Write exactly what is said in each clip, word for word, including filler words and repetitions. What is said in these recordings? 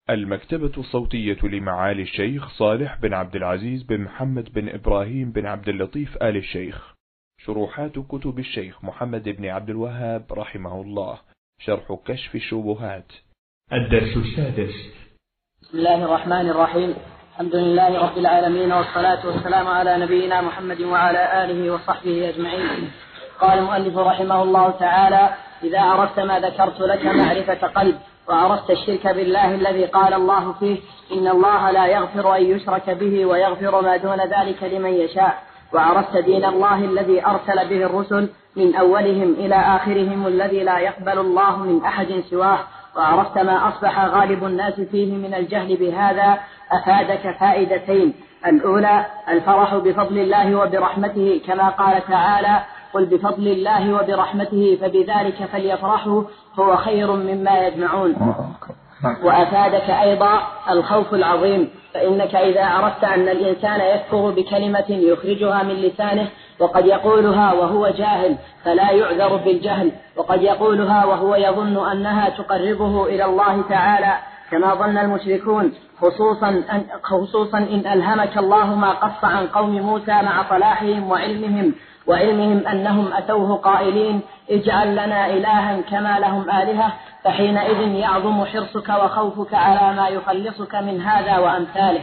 المكتبة الصوتية لمعالي الشيخ صالح بن عبد العزيز بن محمد بن إبراهيم بن عبد اللطيف آل الشيخ. شروحات كتب الشيخ محمد بن عبد الوهاب رحمه الله. شرح كشف الشبهات. الدرس السادس. بسم الله الرحمن الرحيم. الحمد لله رب العالمين، والصلاة والسلام على نبينا محمد وعلى آله وصحبه أجمعين. قال المؤلف رحمه الله تعالى: إذا عرفت ما ذكرت لك معرفة قلب، وعرفت الشرك بالله الذي قال الله فيه: إن الله لا يغفر أن يشرك به ويغفر ما دون ذلك لمن يشاء، وعرفت دين الله الذي أرسل به الرسل من أولهم إلى آخرهم الذي لا يقبل الله من أحد سواه، وعرفت ما أصبح غالب الناس فيه من الجهل بهذا، أفادك فائدتين: الأولى الفرح بفضل الله وبرحمته، كما قال تعالى: قل بفضل الله وبرحمته فبذلك فليفرحوا هو خير مما يجمعون. وأفادك أيضا الخوف العظيم، فإنك إذا عرفت أن الإنسان يكفر بكلمة يخرجها من لسانه وقد يقولها وهو جاهل فلا يعذر بالجهل، وقد يقولها وهو يظن أنها تقربه إلى الله تعالى كما ظن المشركون، خصوصا أن, خصوصا إن ألهمك الله ما قص عن قوم موسى مع صلاحهم وعلمهم وعلمهم أنهم أتوه قائلين: اجعل لنا إلها كما لهم آلهة، فحينئذ يعظم حرصك وخوفك على ما يخلصك من هذا وأمثاله.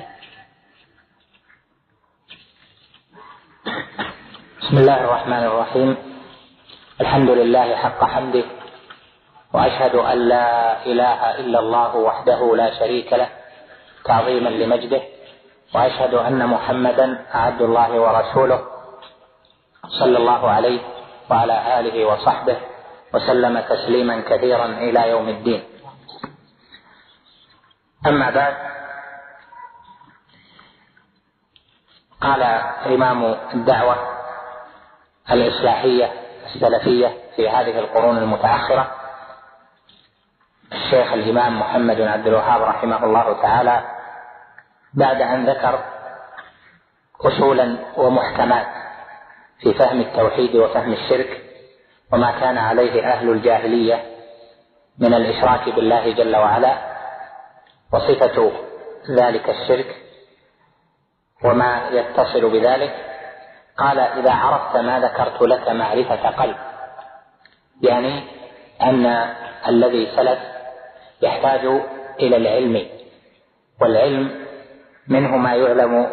بسم الله الرحمن الرحيم. الحمد لله حق حمده، وأشهد أن لا إله إلا الله وحده لا شريك له تعظيما لمجده، وأشهد أن محمدا عبد الله ورسوله صلى الله عليه وعلى آله وصحبه وسلم تسليما كثيرا إلى يوم الدين. أما بعد، قال إمام الدعوة الإصلاحية السلفية في هذه القرون المتأخرة الشيخ الإمام محمد بن عبد الوهاب رحمه الله تعالى، بعد أن ذكر أصولا ومحكمات في فهم التوحيد وفهم الشرك وما كان عليه أهل الجاهلية من الإشراك بالله جل وعلا وصفة ذلك الشرك وما يتصل بذلك، قال: إذا عرفت ما ذكرت لك معرفة قلب، يعني أن الذي سلف يحتاج إلى العلم، والعلم منه ما يعلم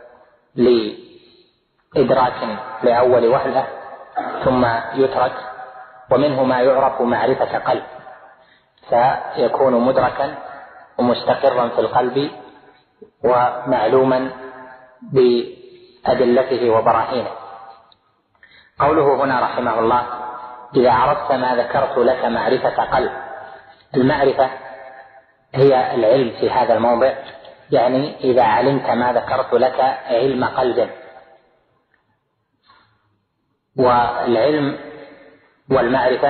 لإدراك لأول وهلة ثم يترك، ومنه ما يعرف معرفة قلب فيكون مدركا ومستقرا في القلب ومعلوما بأدلته وبراهينه. قوله هنا رحمه الله: إذا عرفت ما ذكرت لك معرفة قلب، المعرفة هي العلم في هذا الموضع، يعني إذا علمت ما ذكرت لك علم قلب. والعلم والمعرفة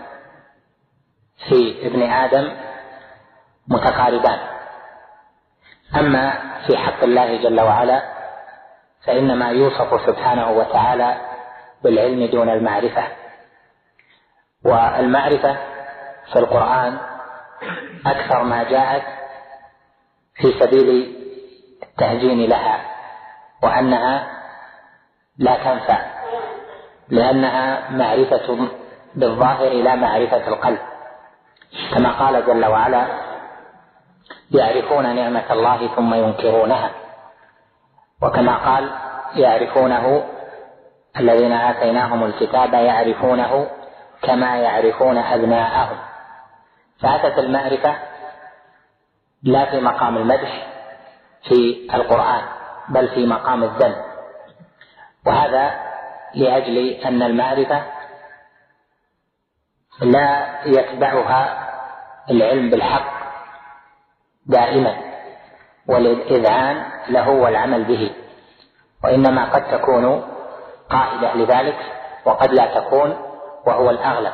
في ابن آدم متقاربان، أما في حق الله جل وعلا فإنما يوصف سبحانه وتعالى بالعلم دون المعرفة. والمعرفة في القرآن أكثر ما جاءت في سبيل التهجين لها، وأنها لا تنفع لأنها معرفة بالظاهر لا معرفة القلب، كما قال جل وعلا: يعرفون نعمة الله ثم ينكرونها، وكما قال: يعرفونه الذين آتيناهم الكتاب يعرفونه كما يعرفون أبناءهم. فأتت المعرفة لا في مقام المدح في القرآن بل في مقام الذم، وهذا لأجل أن المعرفة لا يتبعها العلم بالحق دائما والإذعان له والعمل به، وإنما قد تكون قائدة لذلك وقد لا تكون، وهو الأغلب.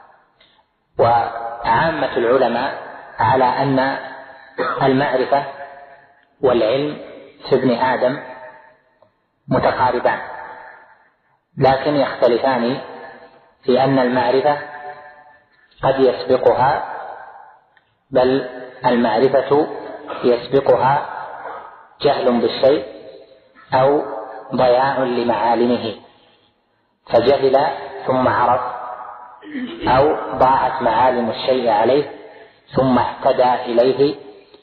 وعامة العلماء على أن المعرفة والعلم في ابن آدم متقاربان، لكن يختلفان في أن المعرفة قد يسبقها، بل المعرفة يسبقها جهل بالشيء أو ضياع لمعالمه فجهل ثم عرف، أو ضاعت معالم الشيء عليه ثم اهتدى إليه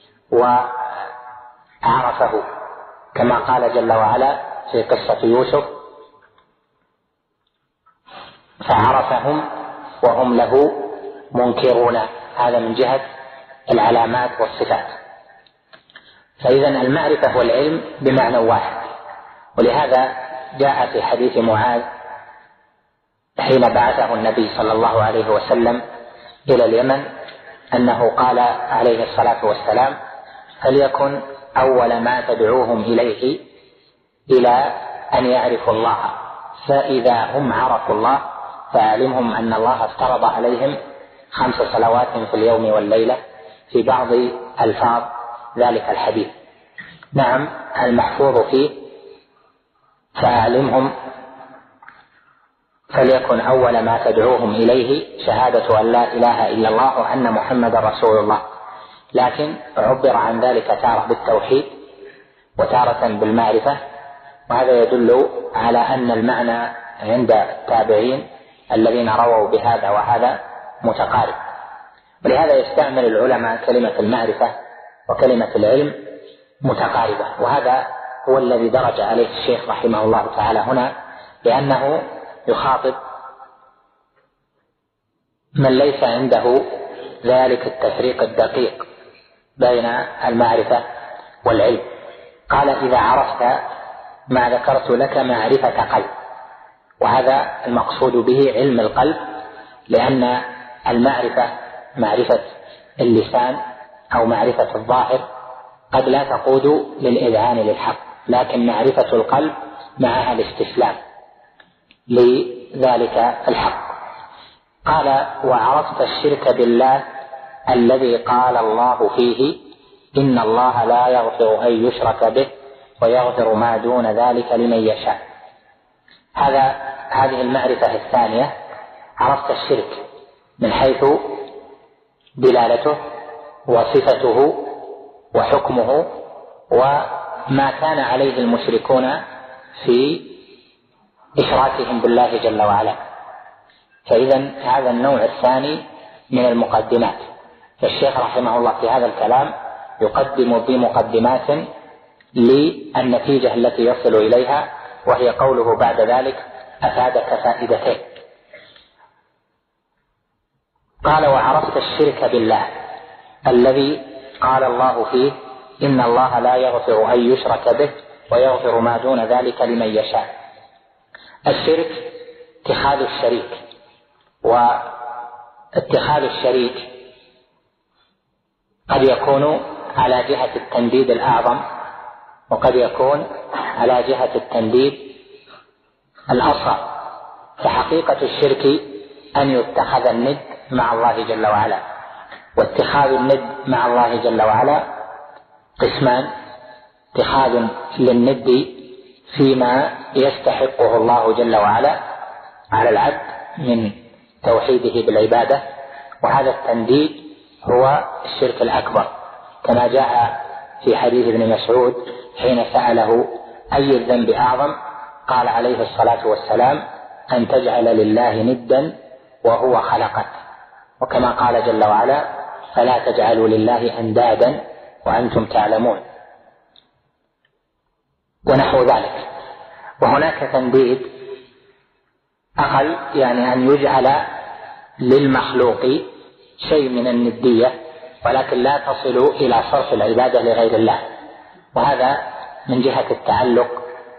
وعرفه، كما قال جل وعلا في قصة يوسف: فعرفهم وهم له منكرون. هذا من جهة العلامات والصفات. فإذا المعرفة والعلم بمعنى واحد، ولهذا جاء في حديث معاذ حين بعثه النبي صلى الله عليه وسلم إلى اليمن أنه قال عليه الصلاة والسلام: فليكن أول ما تدعوهم إليه إلى أن يعرفوا الله، فإذا هم عرفوا الله فأعلمهم أن الله افترض عليهم خمس صلوات في اليوم والليلة في بعض ألفاظ ذلك الحديث. نعم، المحفوظ فيه: فأعلمهم فليكن أول ما تدعوهم إليه شهادة أن لا إله إلا الله وأن محمد رسول الله، لكن عبر عن ذلك تارة بالتوحيد وتارة بالمعرفة، وهذا يدل على أن المعنى عند التابعين الذين رووا بهذا وهذا متقارب. ولهذا يستعمل العلماء كلمة المعرفة وكلمة العلم متقاربة، وهذا هو الذي درج عليه الشيخ رحمه الله تعالى هنا، لأنه يخاطب من ليس عنده ذلك التفريق الدقيق بين المعرفة والعلم. قال: إذا عرفت ما ذكرت لك معرفة قلب، وهذا المقصود به علم القلب، لأن المعرفة معرفة اللسان أو معرفة الظاهر قد لا تقود للإذعان للحق، لكن معرفة القلب معها الاستسلام لذلك الحق. قال: وعرفت الشرك بالله الذي قال الله فيه: إن الله لا يغفر أن يشرك به ويغفر ما دون ذلك لمن يشاء. هذا هذه المعرفة الثانية. عرفت الشرك من حيث دلالته وصفته وحكمه وما كان عليه المشركون في إشراكهم بالله جل وعلا. فإذا هذا النوع الثاني من المقدمات. فالشيخ رحمه الله في هذا الكلام يقدم بمقدمات للنتيجة التي يصل إليها، وهي قوله بعد ذلك: أفادك فائدتين. قال: وعرفت الشرك بالله الذي قال الله فيه: إن الله لا يغفر أن يشرك به ويغفر ما دون ذلك لمن يشاء. الشرك اتخاذ الشريك، واتخاذ الشريك قد يكون على جهة التنديد الأعظم، وقد يكون على جهة التنديد الأصغر. فحقيقة الشرك أن يتخذ الند مع الله جل وعلا، واتخاذ الند مع الله جل وعلا قسمان: اتخاذ للند فيما يستحقه الله جل وعلا على العبد من توحيده بالعبادة، وهذا التنديد هو الشرك الأكبر، كما جاء في حديث ابن مسعود حين سأله: أي الذنب أعظم؟ قال عليه الصلاة والسلام: أن تجعل لله ندا وهو خلقك. وكما قال جل وعلا: فلا تجعلوا لله أندادا وأنتم تعلمون، ونحو ذلك. وهناك تنديد أقل، يعني أن يجعل للمخلوق شيء من الندية ولكن لا تصل إلى صرف العبادة لغير الله، وهذا من جهة التعلق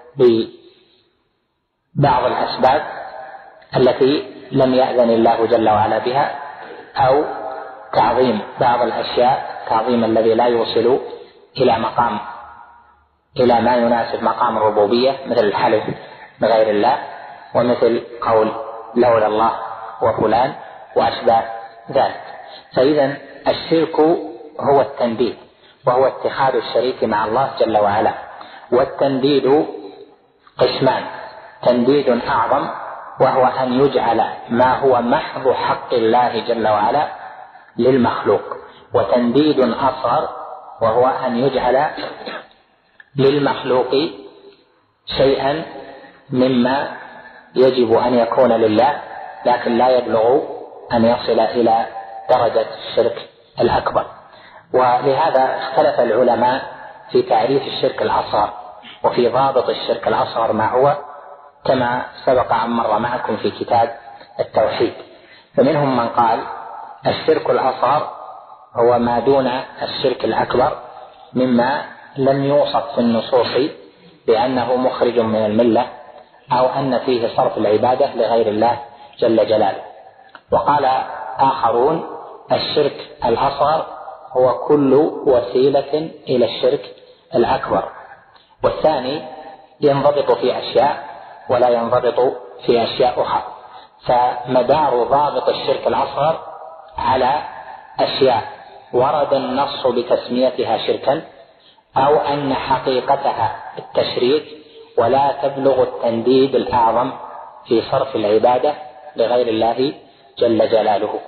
ببعض الأسباب التي لم يأذن الله جل وعلا بها، أو تعظيم بعض الأشياء تعظيم الذي لا يوصل إلى مقام إلى ما يناسب مقام الربوبية، مثل الحلف بغير الله، ومثل قول لولا الله وفلان وأشباه ذلك. فإذا الشرك هو التنديد، وهو اتخاذ الشريك مع الله جل وعلا. والتنديد قسمان: تنديد أعظم وهو أن يجعل ما هو محض حق الله جل وعلا للمخلوق، وتنديد أصغر وهو أن يجعل للمخلوق شيئا مما يجب أن يكون لله لكن لا يبلغ أن يصل إلى درجة الشرك الأكبر. ولهذا اختلف العلماء في تعريف الشرك الأصغر وفي ضابط الشرك الأصغر ما هو، كما سبق أن مر معكم في كتاب التوحيد. فمنهم من قال الشرك الأصغر هو ما دون الشرك الأكبر مما لم يوصف في النصوص بأنه مخرج من الملة أو أن فيه صرف العبادة لغير الله جل جلاله. وقال آخرون الشرك الأصغر هو كل وسيلة إلى الشرك الأكبر، والثاني ينضبط في أشياء ولا ينضبط في أشياء أخرى. فمدار ضابط الشرك الأصغر على أشياء ورد النص بتسميتها شركا، أو أن حقيقتها التشريك ولا تبلغ التنديد الأعظم في صرف العبادة لغير الله جل جلاله.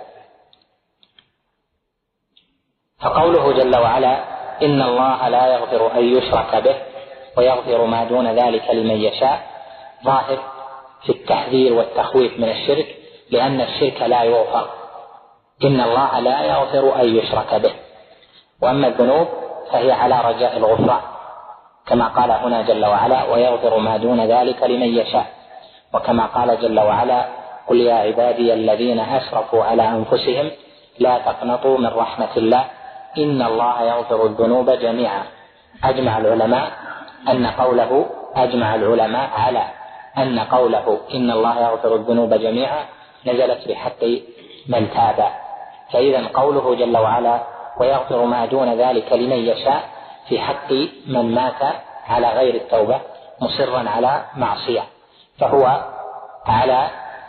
فقوله جل وعلا إن الله لا يغفر أن يشرك به ويغفر ما دون ذلك لمن يشاء ظاهر في التحذير والتخويف من الشرك، لأن الشرك لا يغفر. إن الله لا يغفر أن يشرك به، وأما الذنوب فهي على رجاء الغفران، كما قال هنا جل وعلا ويغفر ما دون ذلك لمن يشاء، وكما قال جل وعلا قل يا عبادي الذين أسرفوا على أنفسهم لا تقنطوا من رحمة الله إن الله يغفر الذنوب جميعا. أجمع العلماء أن قوله أجمع العلماء على أن قوله إن الله يغفر الذنوب جميعا نزلت بحق من تاب. فإذا قوله جل وعلا ويغفر ما دون ذلك لمن يشاء في حق من مات على غير التوبة مصرا على معصية، فهو على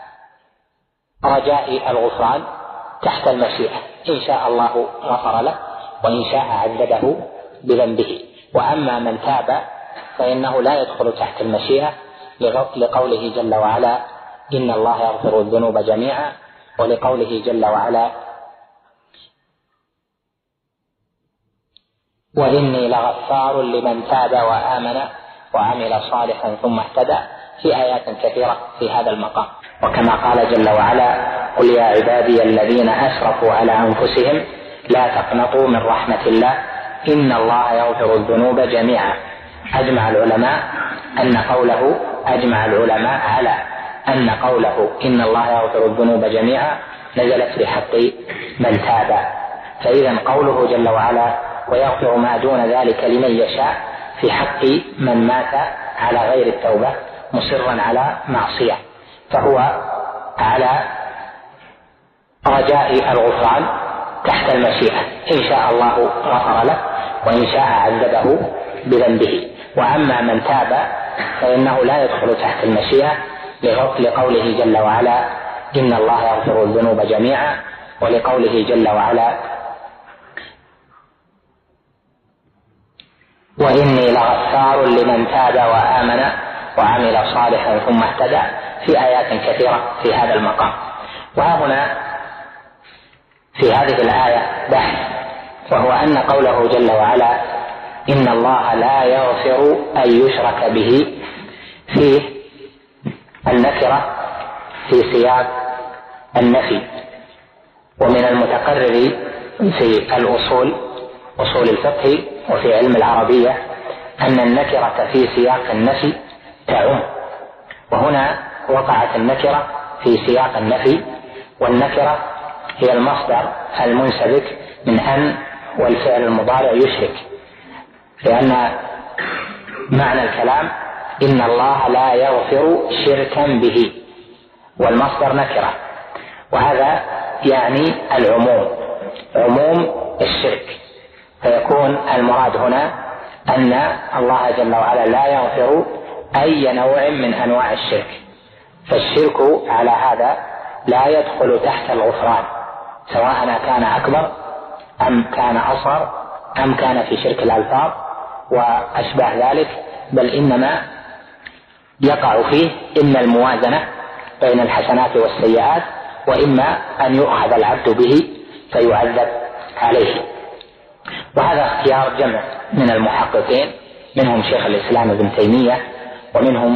رجاء الغفران تحت المشيئة، إن شاء الله غفر له وإن شاء عذبه بذنبه. وأما من تاب فإنه لا يدخل تحت المشيئة لقوله جل وعلا إن الله يغفر الذنوب جميعا، ولقوله جل وعلا وإني لغفار لمن تاب وآمن وعمل صالحا ثم اهتدى في آيات كثيرة في هذا المقام. وكما قال جل وعلا قل يا عبادي الذين أسرفوا على أنفسهم لا تقنطوا من رحمة الله إن الله يغفر الذنوب جميعا. أجمع العلماء أن قوله أجمع العلماء على أن قوله إن الله يغفر الذنوب جميعا نزلت بحق من تاب. فإذا قوله جل وعلا ويغفر ما دون ذلك لمن يشاء في حق من مات على غير التوبة مصرا على معصية، فهو على رجاء الغفران تحت المشيئة، إن شاء الله غفر له وإن شاء عذبه بذنبه. وأما من تاب فإنه لا يدخل تحت المشيئة لقوله جل وعلا إن الله يغفر الذنوب جميعا، ولقوله جل وعلا وإني لغفار لمن تاب وآمن وعمل صالحا ثم اهتدى في آيات كثيرة في هذا المقام. وهنا في هذه الآية بحث، وهو أن قوله جل وعلا إن الله لا يغفر أن يشرك به فيه النكرة في سياق النفي. ومن المتقرر في الأصول أصول الفقه وفي علم العربية أن النكرة في سياق النفي تعم، وهنا وقعت النكرة في سياق النفي، والنكرة هي المصدر المنسبك من أن والفعل المضارع يشرك، لأن معنى الكلام إن الله لا يغفر شركا به، والمصدر نكرة، وهذا يعني العموم، عموم الشرك. فيكون المراد هنا أن الله جل وعلا لا يغفر أي نوع من أنواع الشرك، فالشرك على هذا لا يدخل تحت الغفران، سواء كان أكبر أم كان أصغر أم كان في شرك الألفاظ وأشبه ذلك، بل إنما يقع فيه إما الموازنة بين الحسنات والسيئات، وإما أن يؤخذ العبد به فيعذب عليه. وهذا اختيار جمع من المحققين، منهم شيخ الإسلام ابن تيمية، ومنهم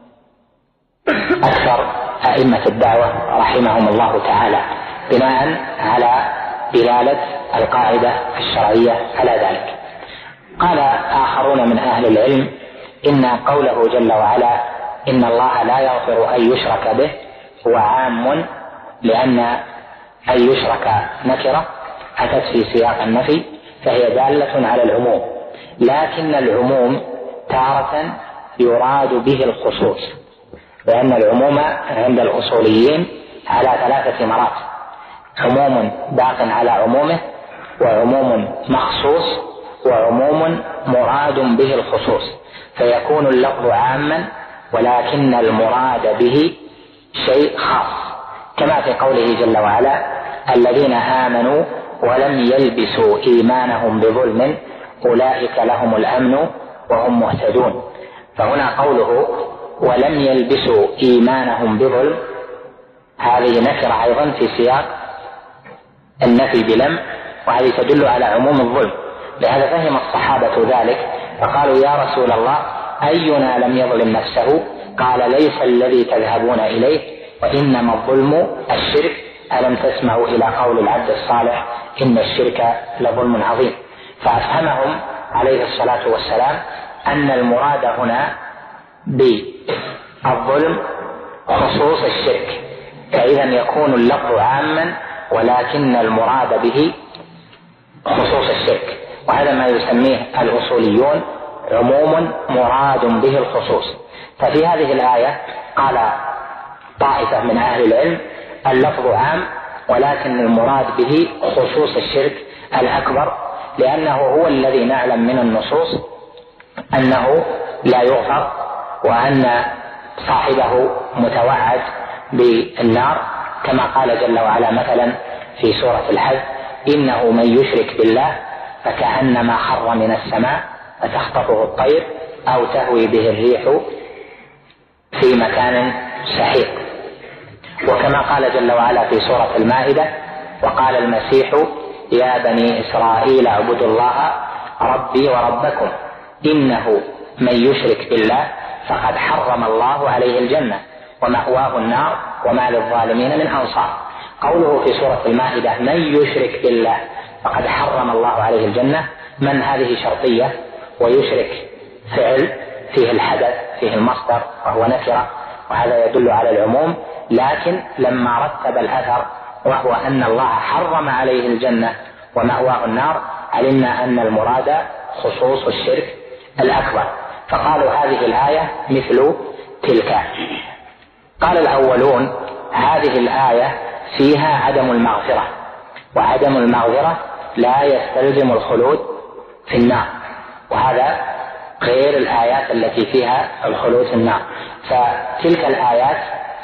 أكثر أئمة الدعوة رحمهم الله تعالى، بناء على دلالة القاعدة الشرعية على ذلك. قال آخرون من أهل العلم إن قوله جل وعلا إن الله لا يغفر أن يشرك به هو عام، لأن أن يشرك نكرة أتت في سياق النفي فهي دالة على العموم، لكن العموم تارة يراد به الخصوص، لأن العموم عند الأصوليين على ثلاثة مراتب: عموم باق على عمومه، وعموم مخصوص، وعموم مراد به الخصوص، فيكون اللفظ عاما ولكن المراد به شيء خاص، كما في قوله جل وعلا الذين آمنوا ولم يلبسوا إيمانهم بظلم أولئك لهم الأمن وهم مهتدون. فهنا قوله ولم يلبسوا إيمانهم بظلم هذه نكرة أيضا في سياق النفي بلم، وهذه تدل على عموم الظلم. لهذا فهم الصحابة ذلك فقالوا يا رسول الله أينا لم يظلم نفسه؟ قال ليس الذي تذهبون إليه وإنما الظلم الشرك، ألم تسمعوا إلى قول العبد الصالح إن الشرك لظلم عظيم. فأفهمهم عليه الصلاة والسلام أن المراد هنا بالظلم خصوص الشرك، فإذا يكون اللفظ عاما ولكن المراد به خصوص الشرك، وهذا ما يسميه الأصوليون عموم مراد به الخصوص. ففي هذه الآية قال طائفة من أهل العلم اللفظ عام ولكن المراد به خصوص الشرك الأكبر، لأنه هو الذي نعلم من النصوص أنه لا يغفر، وأن صاحبه متوعد بالنار، كما قال جل وعلا مثلا في سورة الحج إنه من يشرك بالله فكأنما خر من السماء فتخطفه الطير أو تهوي به الريح في مكان سحيق. وكما قال جل وعلا في سورة المائدة وقال المسيح يا بني إسرائيل اعبدوا الله ربي وربكم إنه من يشرك بالله فقد حرم الله عليه الجنة ومأواه النار وما للظالمين من أنصار. قوله في سورة المائدة من يشرك بالله فقد حرم الله عليه الجنة، من هذه شرطية، ويشرك فعل فيه الحدث فيه المصدر وهو نكرة، وهذا يدل على العموم. لكن لما رتب الأثر وهو أن الله حرم عليه الجنة ومأواه النار علمنا أن المراد خصوص الشرك الأكبر، فقالوا هذه الآية مثل تلك. قال الأولون هذه الآية فيها عدم المغفرة، وعدم المغفرة لا يستلزم الخلود في النار، وهذا غير الآيات التي فيها الخلود في النار. فتلك الآيات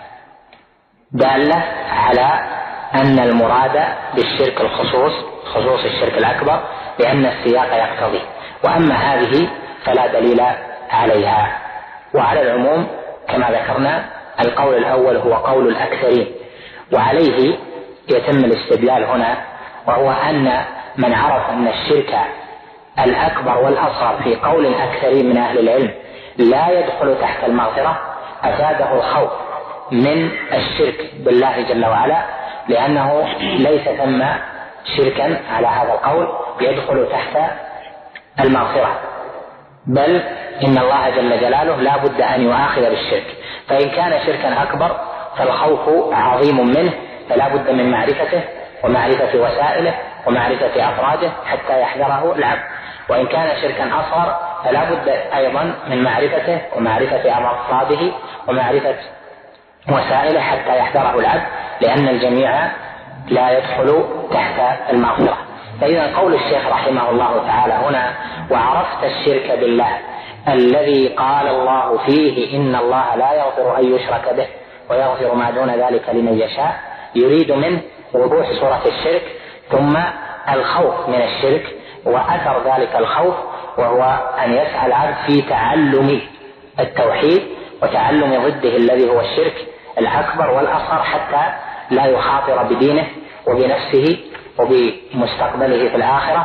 دالة على أن المراد بالشرك الخصوص خصوص الشرك الأكبر، لأن السياق يقتضي، وأما هذه فلا دليل عليها. وعلى العموم كما ذكرنا القول الأول هو قول الأكثرين، وعليه يتم الاستدلال هنا، وهو أن من عرف أن الشرك الأكبر والأصغر في قول الأكثرين من أهل العلم لا يدخل تحت المغفرة أفاده الخوف من الشرك بالله جل وعلا، لأنه ليس ثم شركا على هذا القول يدخل تحت المغفرة، بل إن الله جل جلاله لا بد أن يؤاخذ بالشرك، فإن كان شركا أكبر فالخوف عظيم منه، فلا بد من معرفته ومعرفة وسائله ومعرفة أفراده حتى يحذره العبد. وإن كان شركا أصغر فلا بد أيضا من معرفته ومعرفة أفراده ومعرفة وسائله حتى يحذره العبد، لأن الجميع لا يدخل تحت المغفرة. فإذا قول الشيخ رحمه الله تعالى هنا وعرفت الشرك بالله الذي قال الله فيه إن الله لا يغفر أن يشرك به ويغفر ما دون ذلك لمن يشاء، يريد منه وضوح صورة الشرك ثم الخوف من الشرك وأثر ذلك الخوف، وهو أن يسعى العبد في تعلم التوحيد وتعلم ضده الذي هو الشرك الأكبر والأصغر، حتى لا يخاطر بدينه وبنفسه وبمستقبله في الآخرة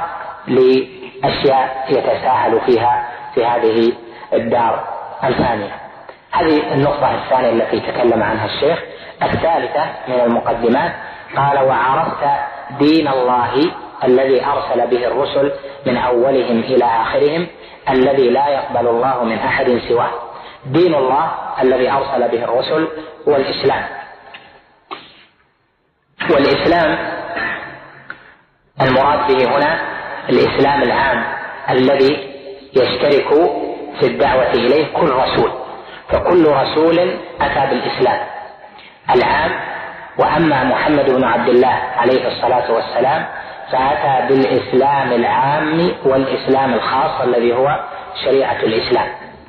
لأشياء يتساهل فيها في هذه الدار الفانية. هذه النقطة الثانية التي تكلم عنها الشيخ. الثالثة من المقدمات قال: وعرفت دين الله الذي أرسل به الرسل من أولهم إلى آخرهم الذي لا يقبل الله من أحد سواه. دين الله الذي أرسل به الرسل هو الإسلام، والإسلام المراد به هنا الإسلام العام الذي يشترك في الدعوة إليه كل رسول، فكل رسول أتى بالإسلام العام. وأما محمد بن عبد الله عليه الصلاة والسلام فأتى بالإسلام العام والإسلام الخاص الذي هو شريعة الإسلام.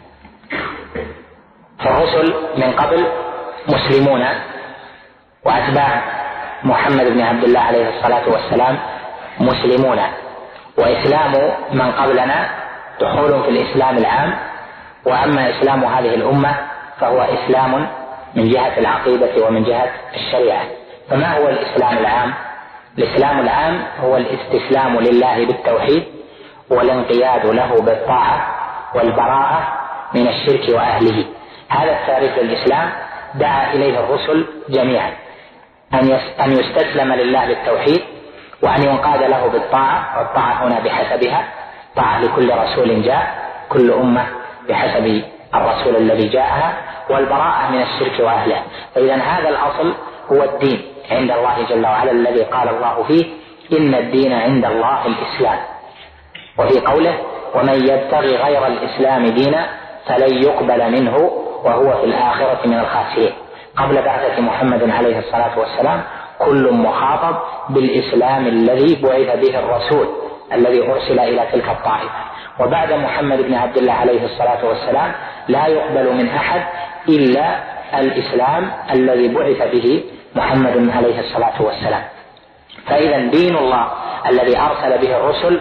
فالرسل من قبل مسلمون وأتباع محمد بن عبد الله عليه الصلاة والسلام مسلمون، وإسلام من قبلنا دخول في الإسلام العام. وأما إسلام هذه الأمة فهو إسلام من جهة العقيدة ومن جهة الشريعة. فما هو الإسلام العام؟ الإسلام العام هو الاستسلام لله بالتوحيد والانقياد له بالطاعة والبراءة من الشرك وأهله. هذا التعريف للإسلام دعا إليه الرسل جميعا، أن يستسلم لله بالتوحيد وأن ينقاد له بالطاعة، والطاعة هنا بحسبها، طاعة لكل رسول جاء، كل أمة بحسب الرسول الذي جاءها، والبراءة من الشرك وأهله. فإذا هذا الأصل هو الدين عند الله جل وعلا الذي قال الله فيه: إن الدين عند الله الإسلام. وفي قوله: ومن يبتغي غير الإسلام دينا فلن يقبل منه وهو في الآخرة من الخاسرين. قبل بعثة محمد عليه الصلاة والسلام كل مخاطب بالإسلام الذي بعث به الرسول الذي أرسل إلى تلك الطائفة. وبعد محمد بن عبد الله عليه الصلاة والسلام لا يقبل من أحد إلا الإسلام الذي بعث به محمد عليه الصلاة والسلام. فإذا دين الله الذي أرسل به الرسل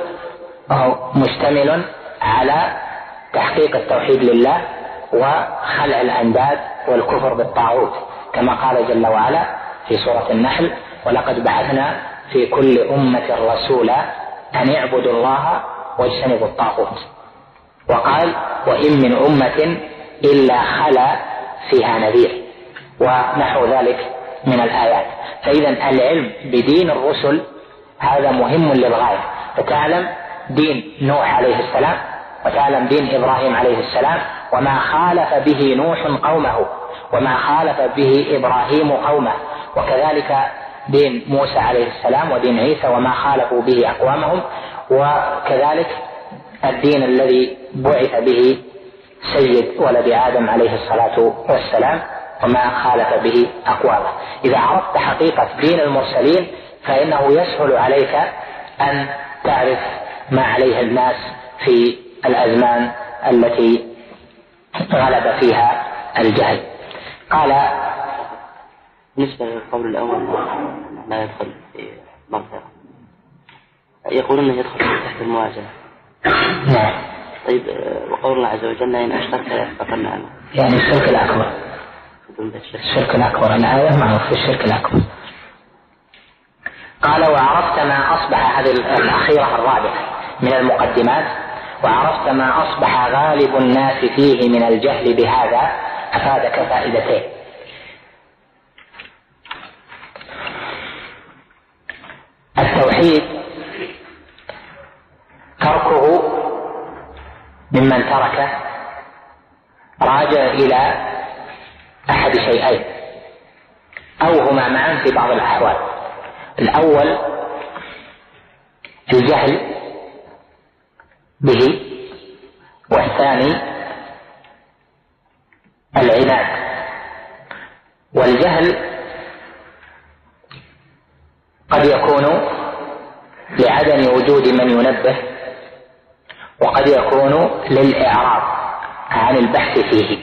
مشتمل على تحقيق التوحيد لله وخلع الأنداد والكفر بالطاغوت، كما قال جل وعلا في سورة النحل: ولقد بعثنا في كل أمة رسولا أن اعبدوا الله واجتنبوا الطاغوت. وقال: وإن من أمة إلا خلا فيها نذير، ونحو ذلك من الآيات. فإذا العلم بدين الرسل هذا مهم للغاية، فتعلم دين نوح عليه السلام، وتعلم دين إبراهيم عليه السلام، وما خالف به نوح قومه، وما خالف به إبراهيم قومه، وكذلك دين موسى عليه السلام ودين عيسى وما خالفوا به أقوامهم، وكذلك الدين الذي بعث به سيد ولد آدم عليه الصلاة والسلام وما خالف به أقوامه. إذا عرفت حقيقة دين المرسلين فإنه يسهل عليك أن تعرف ما عليه الناس في الأزمان التي غلب فيها الجهل. قال: بالنسبة للقول الأول لا يدخل في مغفرة، يقولون أنه يدخل تحت المواجهة. نعم. طيب، وقول الله عز وجل: إن أشركت ليحبطن عملك، يعني الشرك الأكبر. الشرك الأكبر، الآية معروف في الشرك الأكبر. قال: وعرفت ما أصبح، هذه الأخيرة الرابعة من المقدمات، وعرفت ما أصبح غالب الناس فيه من الجهل بهذا، أفادك فائدتين. التوحيد تركه ممن تركه راجع إلى أحد شيئين أو هما معا في بعض الأحوال. الأول الجهل به، والثاني العناد. والجهل قد يكون لعدم وجود من ينبه، وقد يكون للإعراض عن البحث فيه.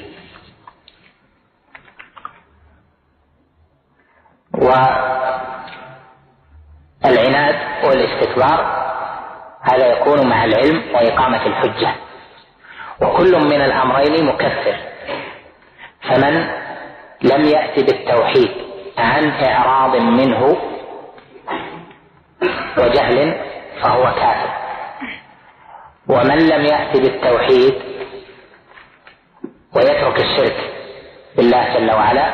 والعناد والاستكبار هذا يكون مع العلم وإقامة الحجة، وكل من الأمرين مكفر. فمن لم يأت بالتوحيد عن إعراض منه وجهل فهو كافر، ومن لم يأت بالتوحيد ويترك الشرك بالله جل وعلا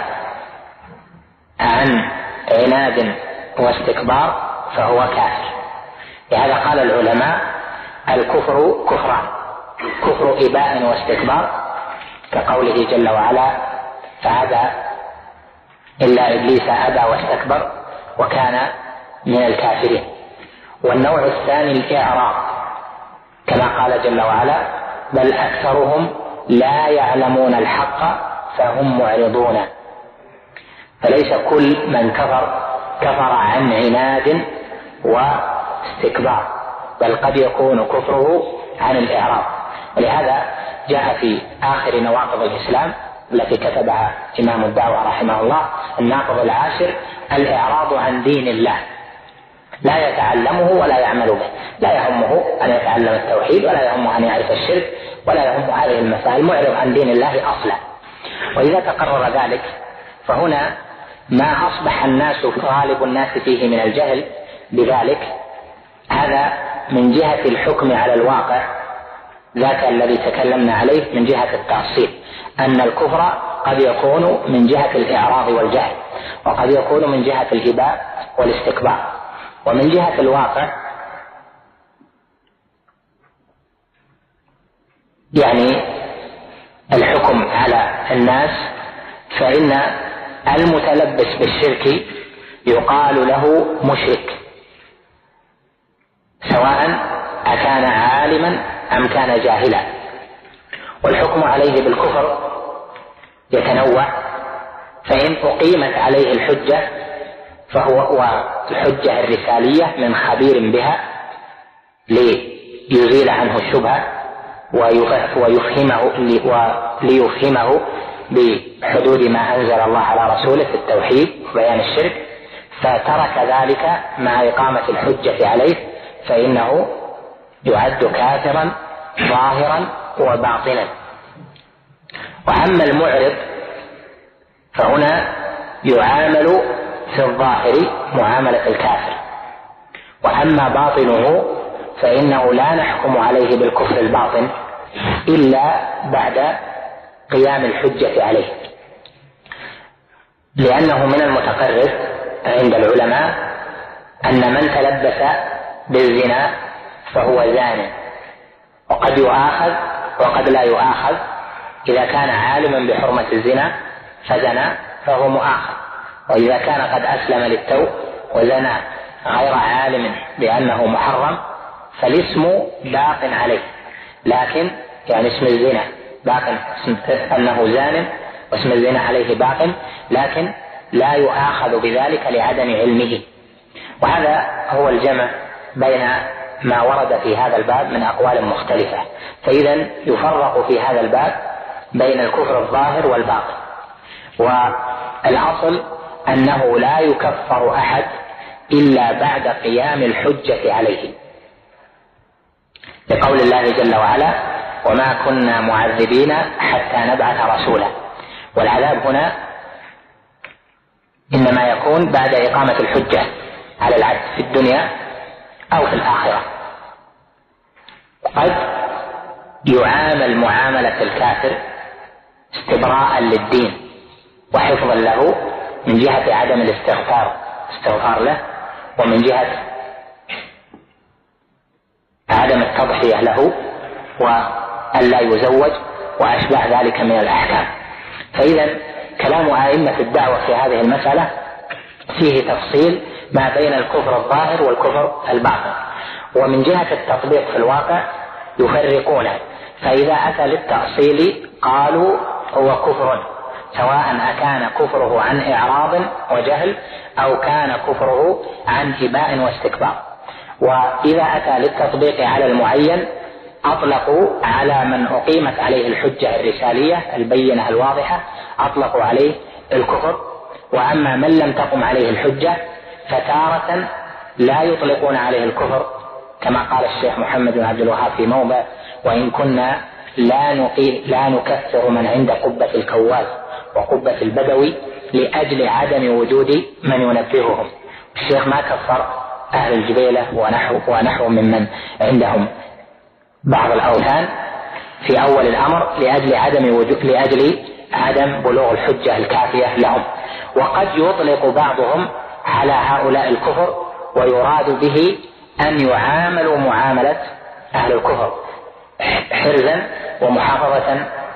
عن عناد واستكبار فهو كافر. لهذا قال العلماء الكفر كفران: كفر إباء واستكبار كقوله جل وعلا فأبى إلا إبليس أبى واستكبر وكان من الكافرين. والنوع الثاني الإعراض كما قال جل وعلا بل أكثرهم لا يعلمون الحق فهم معرضون. فليس كل من كفر كفر عن عناد واستكبار، بل قد يكون كفره عن الإعراض. ولهذا جاء في آخر نواقض الإسلام التي كتبها إمام الدعوة رحمه الله الناقض العاشر الإعراض عن دين الله، لا يتعلمه ولا يعمل به، لا يهمه أن يتعلم التوحيد ولا يهمه أن يعرف الشرك ولا يهمه هذه المسائل، معرض عن دين الله أصلا. وإذا تقرر ذلك فهنا ما أصبح الناس غالب الناس فيه من الجهل بذلك، هذا من جهة الحكم على الواقع ذاك الذي تكلمنا عليه من جهة التأصيل، أن الكفر قد يكون من جهة الإعراض والجهل، وقد يكون من جهة الإباء والاستكبار. ومن جهة الواقع يعني الحكم على الناس، فإن المتلبس بالشرك يقال له مشرك سواء أكان عالما أم كان جاهلا. والحكم عليه بالكفر يتنوع، فإن أقيمت عليه الحجة فهو الحجة الرسالية من خبير بها ليزيل عنه الشبهة ويفهمه وليفهمه بحدود ما أنزل الله على رسوله في التوحيد وبيان الشرك، فترك ذلك مع إقامة الحجة عليه فإنه يعد كافرا ظاهرا وباطنا. وأما المعرض فهنا يعامل في الظاهر معاملة الكافر، وأما باطنه فإنه لا نحكم عليه بالكفر الباطن إلا بعد قيام الحجة عليه، لأنه من المتقرر عند العلماء أن من تلبس بالزنا فهو زان، وقد يؤاخذ وقد لا يؤاخذ. إذا كان عالما بحرمة الزنا فزنى فهو مؤاخذ، وإذا كان قد أسلم للتوبة وزنى غير عالم بأنه محرم فالاسم باق عليه، لكن يعني اسم الزنا باق أنه زان واسم الزنا عليه باق، لكن لا يؤاخذ بذلك لعدم علمه. وهذا هو الجمع بين ما ورد في هذا الباب من أقوال مختلفة. فإذا يفرق في هذا الباب بين الكفر الظاهر والباطن، والأصل أنه لا يكفر أحد إلا بعد قيام الحجة عليه، لقول الله جل وعلا وما كنا معذبين حتى نبعث رسولا. والعذاب هنا إنما يكون بعد إقامة الحجة على العبد في الدنيا أو في الآخرة. قد يعامل معاملة الكافر استبراء للدين وحفظا له من جهة عدم الاستغفار استغفار له، ومن جهة عدم التضحية له وأن لا يزوج وأشبه ذلك من الأحكام. فإذا كلام أئمة الدعوة في هذه المسألة فيه تفصيل ما بين الكفر الظاهر والكفر الباطن. ومن جهة التطبيق في الواقع يفرقون، فإذا أتى للتأصيل قالوا هو كفر سواء أكان كفره عن إعراض وجهل أو كان كفره عن إباء واستكبار. وإذا أتى للتطبيق على المعين أطلقوا على من أقيمت عليه الحجة الرسالية البينة الواضحة أطلقوا عليه الكفر، وأما من لم تقم عليه الحجة فتارة لا يطلقون عليه الكفر، كما قال الشيخ محمد بن عبد الوهاب في موضع وإن كنا لا, لا نكفر من عند قبة الكواز وقبة البدوي لأجل عدم وجود من ينبههم. الشيخ ما كفر أهل الجبيلة ونحو, ونحو ممن عندهم بعض الأوثان في أول الأمر لأجل عدم وجود لأجل عدم بلوغ الحجة الكافية لهم. وقد يطلق بعضهم على هؤلاء الكفر ويراد به أن يعاملوا معاملة أهل الكفر حرزا ومحافظة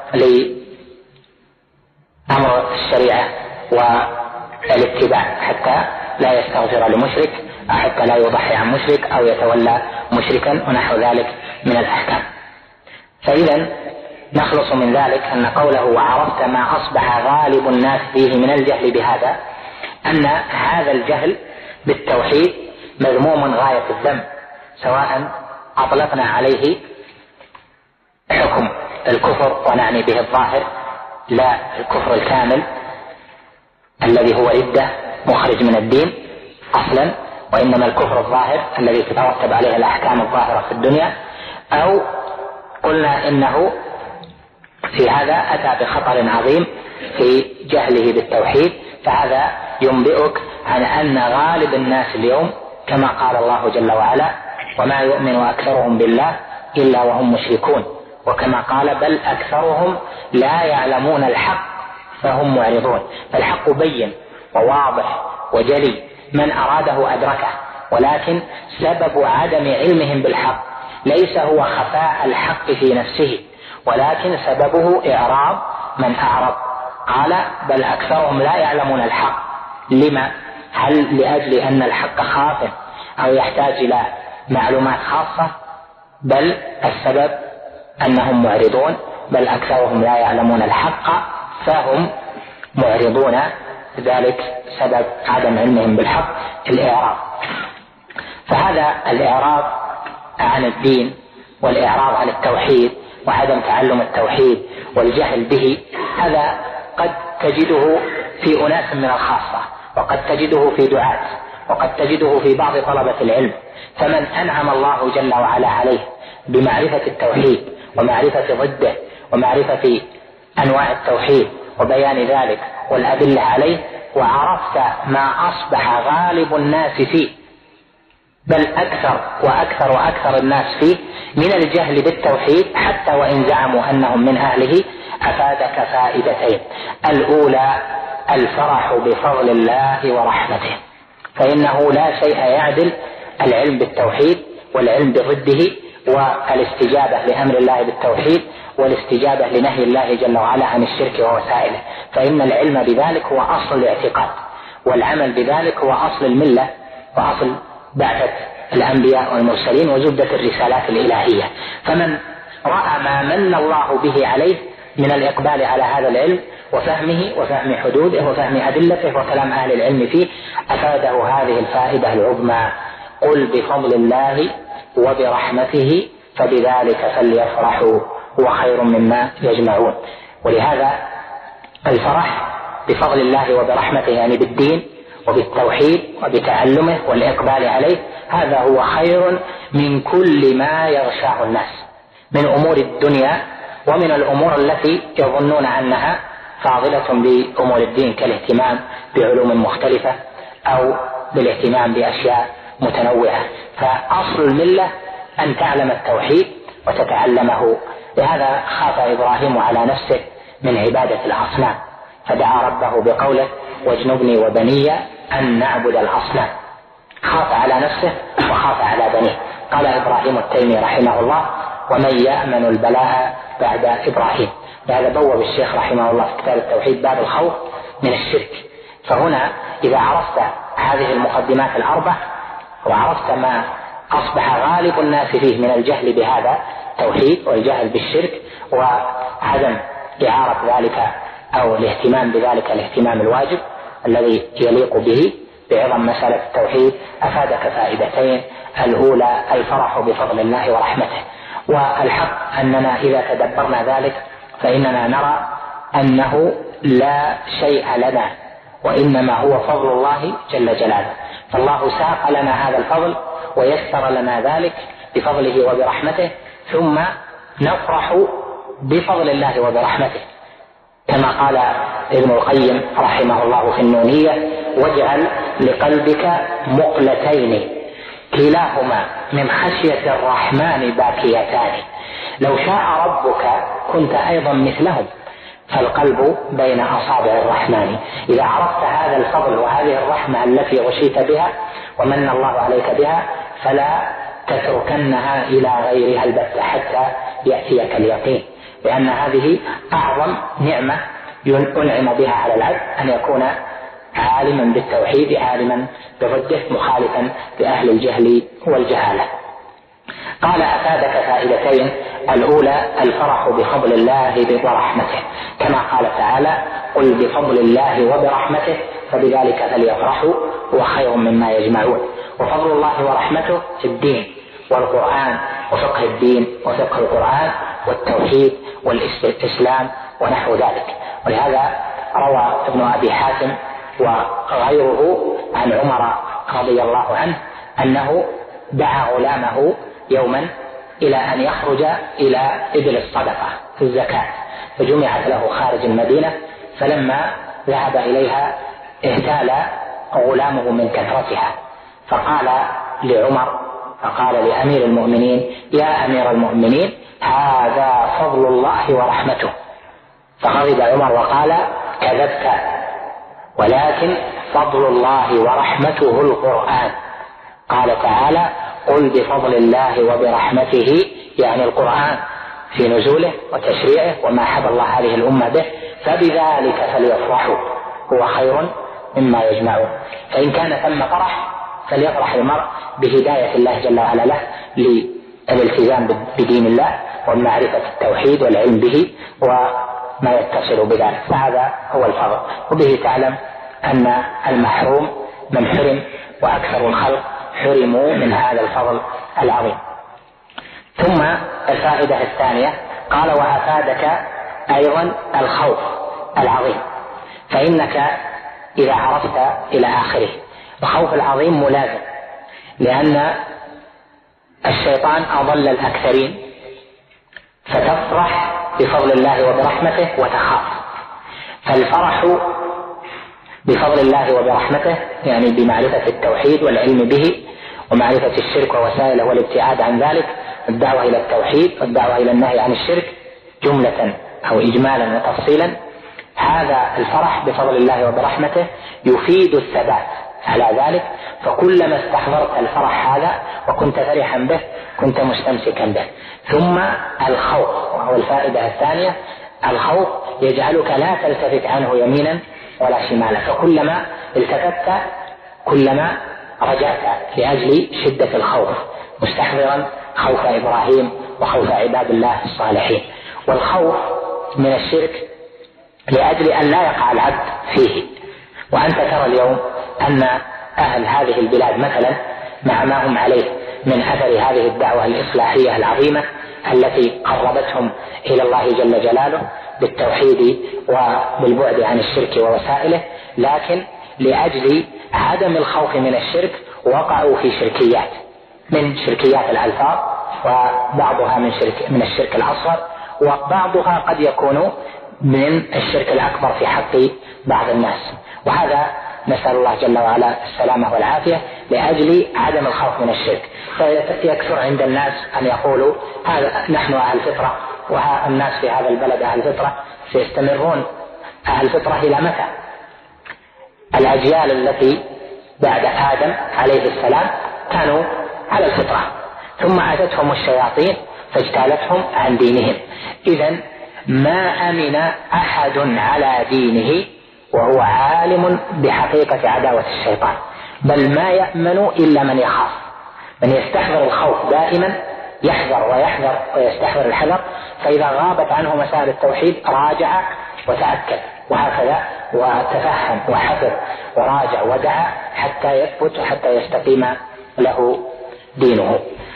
لأمر الشريعة والاتباع، حتى لا يستغفر لمشرك، حتى لا يضحي عن مشرك أو يتولى مشركا ونحو ذلك من الأحكام. فإذا نخلص من ذلك أن قوله وعرفت ما أصبح غالب الناس فيه من الجهل بهذا، أن هذا الجهل بالتوحيد مذموم غاية الذم، سواء أطلقنا عليه حكم الكفر ونعني به الظاهر لا الكفر الكامل الذي هو ردة مخرج من الدين أصلا، وإنما الكفر الظاهر الذي تترتب عليه الأحكام الظاهرة في الدنيا، أو قلنا إنه في هذا أتى بخطر عظيم في جهله بالتوحيد. فهذا ينبئك عن أن غالب الناس اليوم كما قال الله جل وعلا وما يؤمن أكثرهم بالله إلا وهم مشركون، وكما قال بل أكثرهم لا يعلمون الحق فهم معرضون. فالحق بين وواضح وجلي، من أراده أدركه، ولكن سبب عدم علمهم بالحق ليس هو خفاء الحق في نفسه، ولكن سببه إعراض من أعرض. قال بل أكثرهم لا يعلمون الحق. لما؟ هل لأجل أن الحق خاف أو يحتاج إلى معلومات خاصة؟ بل السبب أنهم معرضون، بل أكثرهم لا يعلمون الحق فهم معرضون، ذلك سبب عدم علمهم بالحق الإعراض. فهذا الإعراض عن الدين والإعراض عن التوحيد وعدم تعلم التوحيد والجهل به، هذا قد تجده في أناس من الخاصة، وقد تجده في دعاة، وقد تجده في بعض طلبة العلم. فمن أنعم الله جل وعلا عليه بمعرفة التوحيد ومعرفة ضده ومعرفة أنواع التوحيد وبيان ذلك والأدلة عليه، وعرفت ما أصبح غالب الناس فيه، بل أكثر وأكثر وأكثر الناس فيه من الجهل بالتوحيد، حتى وإن زعموا أنهم من أهله، أفادك فائدتين: الأولى الفرح بفضل الله ورحمته، فإنه لا شيء يعدل العلم بالتوحيد والعلم بضده والاستجابة لأمر الله بالتوحيد والاستجابة لنهي الله جل وعلا عن الشرك ووسائله، فإن العلم بذلك هو أصل الاعتقاد، والعمل بذلك هو أصل الملة وأصل بعثة الأنبياء والمرسلين وزبدة الرسالات الإلهية. فمن رأى ما من الله به عليه من الإقبال على هذا العلم وفهمه وفهم حدوده وفهم أدلته وكلام أهل العلم فيه، أفاده هذه الفائدة العظمى: قل بفضل الله وبرحمته فبذلك فليفرحوا هو خير مما يجمعون. ولهذا الفرح بفضل الله وبرحمته يعني بالدين وبالتوحيد وبتعلمه والإقبال عليه، هذا هو خير من كل ما يغشاه الناس من أمور الدنيا ومن الأمور التي يظنون أنها فاضلة بأمور الدين، كالاهتمام بعلوم مختلفة أو بالاهتمام بأشياء متنوعة. فأصل الملة أن تعلم التوحيد وتتعلمه. لهذا خاف إبراهيم على نفسه من عبادة الأصنام، فدعا ربه بقوله: واجنبني وبني أن نعبد الأصنام. خاف على نفسه وخاف على بنيه. قال إبراهيم التيمي رحمه الله: ومن يأمن البلاء بعد إبراهيم. لهذا بوب الشيخ رحمه الله في كتاب التوحيد باب الخوف من الشرك. فهنا إذا عرفت هذه المقدمات الأربع وعرفت ما أصبح غالب الناس فيه من الجهل بهذا التوحيد والجهل بالشرك وعدم إعارة ذلك أو الاهتمام بذلك الاهتمام الواجب الذي يليق به بعظم مسألة التوحيد، أفادك فائدتين: الأولى الفرح بفضل الله ورحمته. والحق أننا إذا تدبرنا ذلك فإننا نرى أنه لا شيء لنا، وإنما هو فضل الله جل جلاله. فالله ساق لنا هذا الفضل ويسر لنا ذلك بفضله وبرحمته، ثم نفرح بفضل الله وبرحمته، كما قال ابن القيم رحمه الله في النونية: واجعل لقلبك مقلتين كلاهما من خشية الرحمن باكيتان، لو شاء ربك كنت أيضا مثلهم، فالقلب بين أصابع الرحمن. إذا عرفت هذا الفضل وهذه الرحمة التي غشيت بها ومن الله عليك بها فلا تتركنها إلى غيرها البتة حتى يأتيك اليقين، لأن هذه أعظم نعمة أنعم بها على العبد، أن يكون عالما بالتوحيد عالما بضده مخالفا لأهل الجهل والجهالة. قال أفادك فائدتين: الأولى الفرح بفضل الله ورحمته، كما قال تعالى: قل بفضل الله وبرحمته فبذلك فليفرحوا هو خير مما يجمعون. وفضل الله ورحمته الدين والقرآن وفقه الدين وفقه القرآن والتوحيد والإسلام ونحو ذلك. ولهذا روى ابن أبي حاتم وغيره عن عمر رضي الله عنه أنه دعا غلامه يوما إلى أن يخرج إلى إبل الصدقة في الزكاة، فجمعت له خارج المدينة، فلما ذهب إليها اهتال غلامه من كثرتها، فقال لعمر فقال لأمير المؤمنين: يا أمير المؤمنين هذا فضل الله ورحمته. فغضب عمر وقال: كذبت، ولكن فضل الله ورحمته القرآن. قال تعالى: قل بفضل الله وبرحمته، يعني القرآن في نزوله وتشريعه وما حب الله هذه الأمة به، فبذلك فليفرحوا هو خير مما يجمعون. فإن كان ثم فرح فليفرح المرء بهداية الله جل وعلا له للالتزام بدين الله ومعرفة التوحيد والعلم به وما يتصل بذلك، فهذا هو الفضل. وبه تعلم أن المحروم من حرم، وأكثر الخلق حرموا من هذا الفضل العظيم. ثم الفائدة الثانية قال: وأفادك أيضا الخوف العظيم، فإنك إذا عرفت إلى آخره الخوف العظيم ملازم، لأن الشيطان أضل الأكثرين، فتفرح بفضل الله وبرحمته وتخاف. فالفرح بفضل الله وبرحمته يعني بمعرفة التوحيد والعلم به ومعرفة الشرك ووسائله والابتعاد عن ذلك، الدعوة إلى التوحيد والدعوة إلى النهي عن الشرك جملة أو إجمالا وتفصيلا. هذا الفرح بفضل الله وبرحمته يفيد الثبات على ذلك، فكلما استحضرت الفرح هذا وكنت فرحا به كنت مستمسكا به. ثم الخوف، وهو الفائدة الثانية، الخوف يجعلك لا تلتفت عنه يمينا ولا شمالا، فكلما التفت كلما رجعت لأجل شدة الخوف، مستحضرا خوف إبراهيم وخوف عباد الله الصالحين. والخوف من الشرك لأجل أن لا يقع العبد فيه. وأنت ترى اليوم أن أهل هذه البلاد مثلا مع ما هم عليه من أثر هذه الدعوة الإصلاحية العظيمة التي قربتهم إلى الله جل جلاله بالتوحيد وبالبعد عن الشرك ووسائله، لكن لأجل عدم الخوف من الشرك وقعوا في شركيات، من شركيات الألفاظ وبعضها من شرك من الشرك الأصغر، وبعضها قد يكون من الشرك الأكبر في حق بعض الناس. وهذا نسأل الله جل وعلا السلامة والعافية لأجل عدم الخوف من الشرك. فيكثر عند الناس أن يقولوا هذا نحن أهل فطرة، والناس في هذا البلد أهل فطرة، سيستمرون أهل فطرة إلى متى؟ الأجيال التي بعد آدم عليه السلام كانوا على الفطرة، ثم أتتهم الشياطين فاجتالتهم عن دينهم. إذن ما أمن أحد على دينه وهو عالم بحقيقة عداوة الشيطان، بل ما يأمن إلا من يخاف، من يستحضر الخوف دائما، يحذر ويحذر ويستحضر الحذر، فإذا غابت عنه مسائل التوحيد راجع وتأكد، وهكذا وتفهم وحفظ وراجع ودعا حتى يثبت حتى يستقيم له دينه.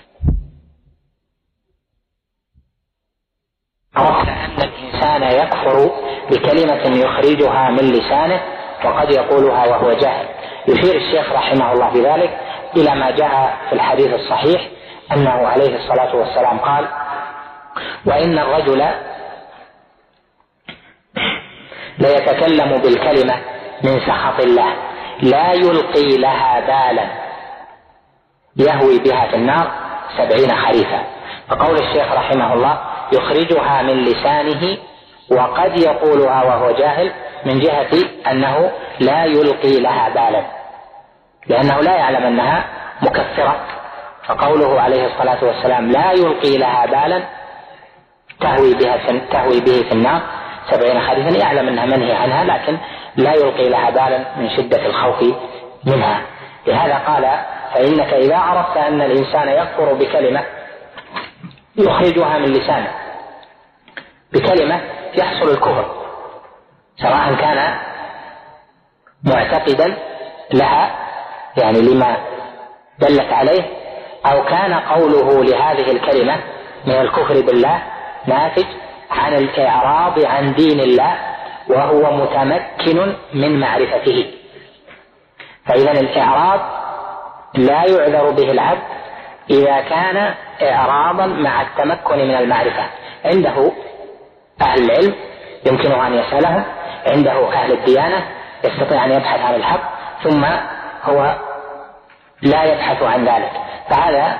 عرفت أن الإنسان يكفر بكلمة يخرجها من لسانه وقد يقولها وهو جاهل. يشير الشيخ رحمه الله بذلك إلى ما جاء في الحديث الصحيح أنه عليه الصلاة والسلام قال: وإن الرجل ليتكلم بالكلمة من سخط الله لا يلقي لها بالا يهوي بها في النار سبعين خريفا. فقول الشيخ رحمه الله يخرجها من لسانه وقد يقولها وهو جاهل من جهة أنه لا يلقي لها بالا، لأنه لا يعلم أنها مكفرة. فقوله عليه الصلاة والسلام لا يلقي لها بالا تهوي بها تهوي به في النار سبعين خريفا، يعلم أنها منهي عنها لكن لا يلقي لها بالا من شدة الخوف منها. لهذا قال فإنك إذا عرفت أن الإنسان يكفر بكلمة يخرجها من لسانه، بكلمة يحصل الكفر سواء كان معتقدا لها يعني لما دلت عليه، أو كان قوله لهذه الكلمة من الكفر بالله ناتج عن الإعراض عن دين الله وهو متمكن من معرفته. فإذا الإعراض لا يعذر به العبد إذا كان إعراضا مع التمكن من المعرفة. عنده أهل العلم يمكنه أن يسألهم، عنده أهل الديانة يستطيع أن يبحث عن الحق، ثم هو لا يبحث عن ذلك، فهذا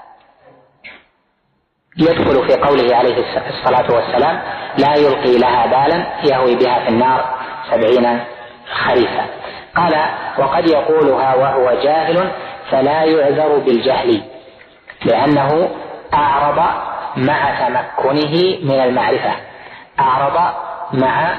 يدخل في قوله عليه الصلاة والسلام لا يلقي لها بالا يهوي بها في النار سبعين خريفا. قال وقد يقولها وهو جاهل فلا يعذر بالجهل، لأنه أعرض مع تمكنه من المعرفة، أعرض مع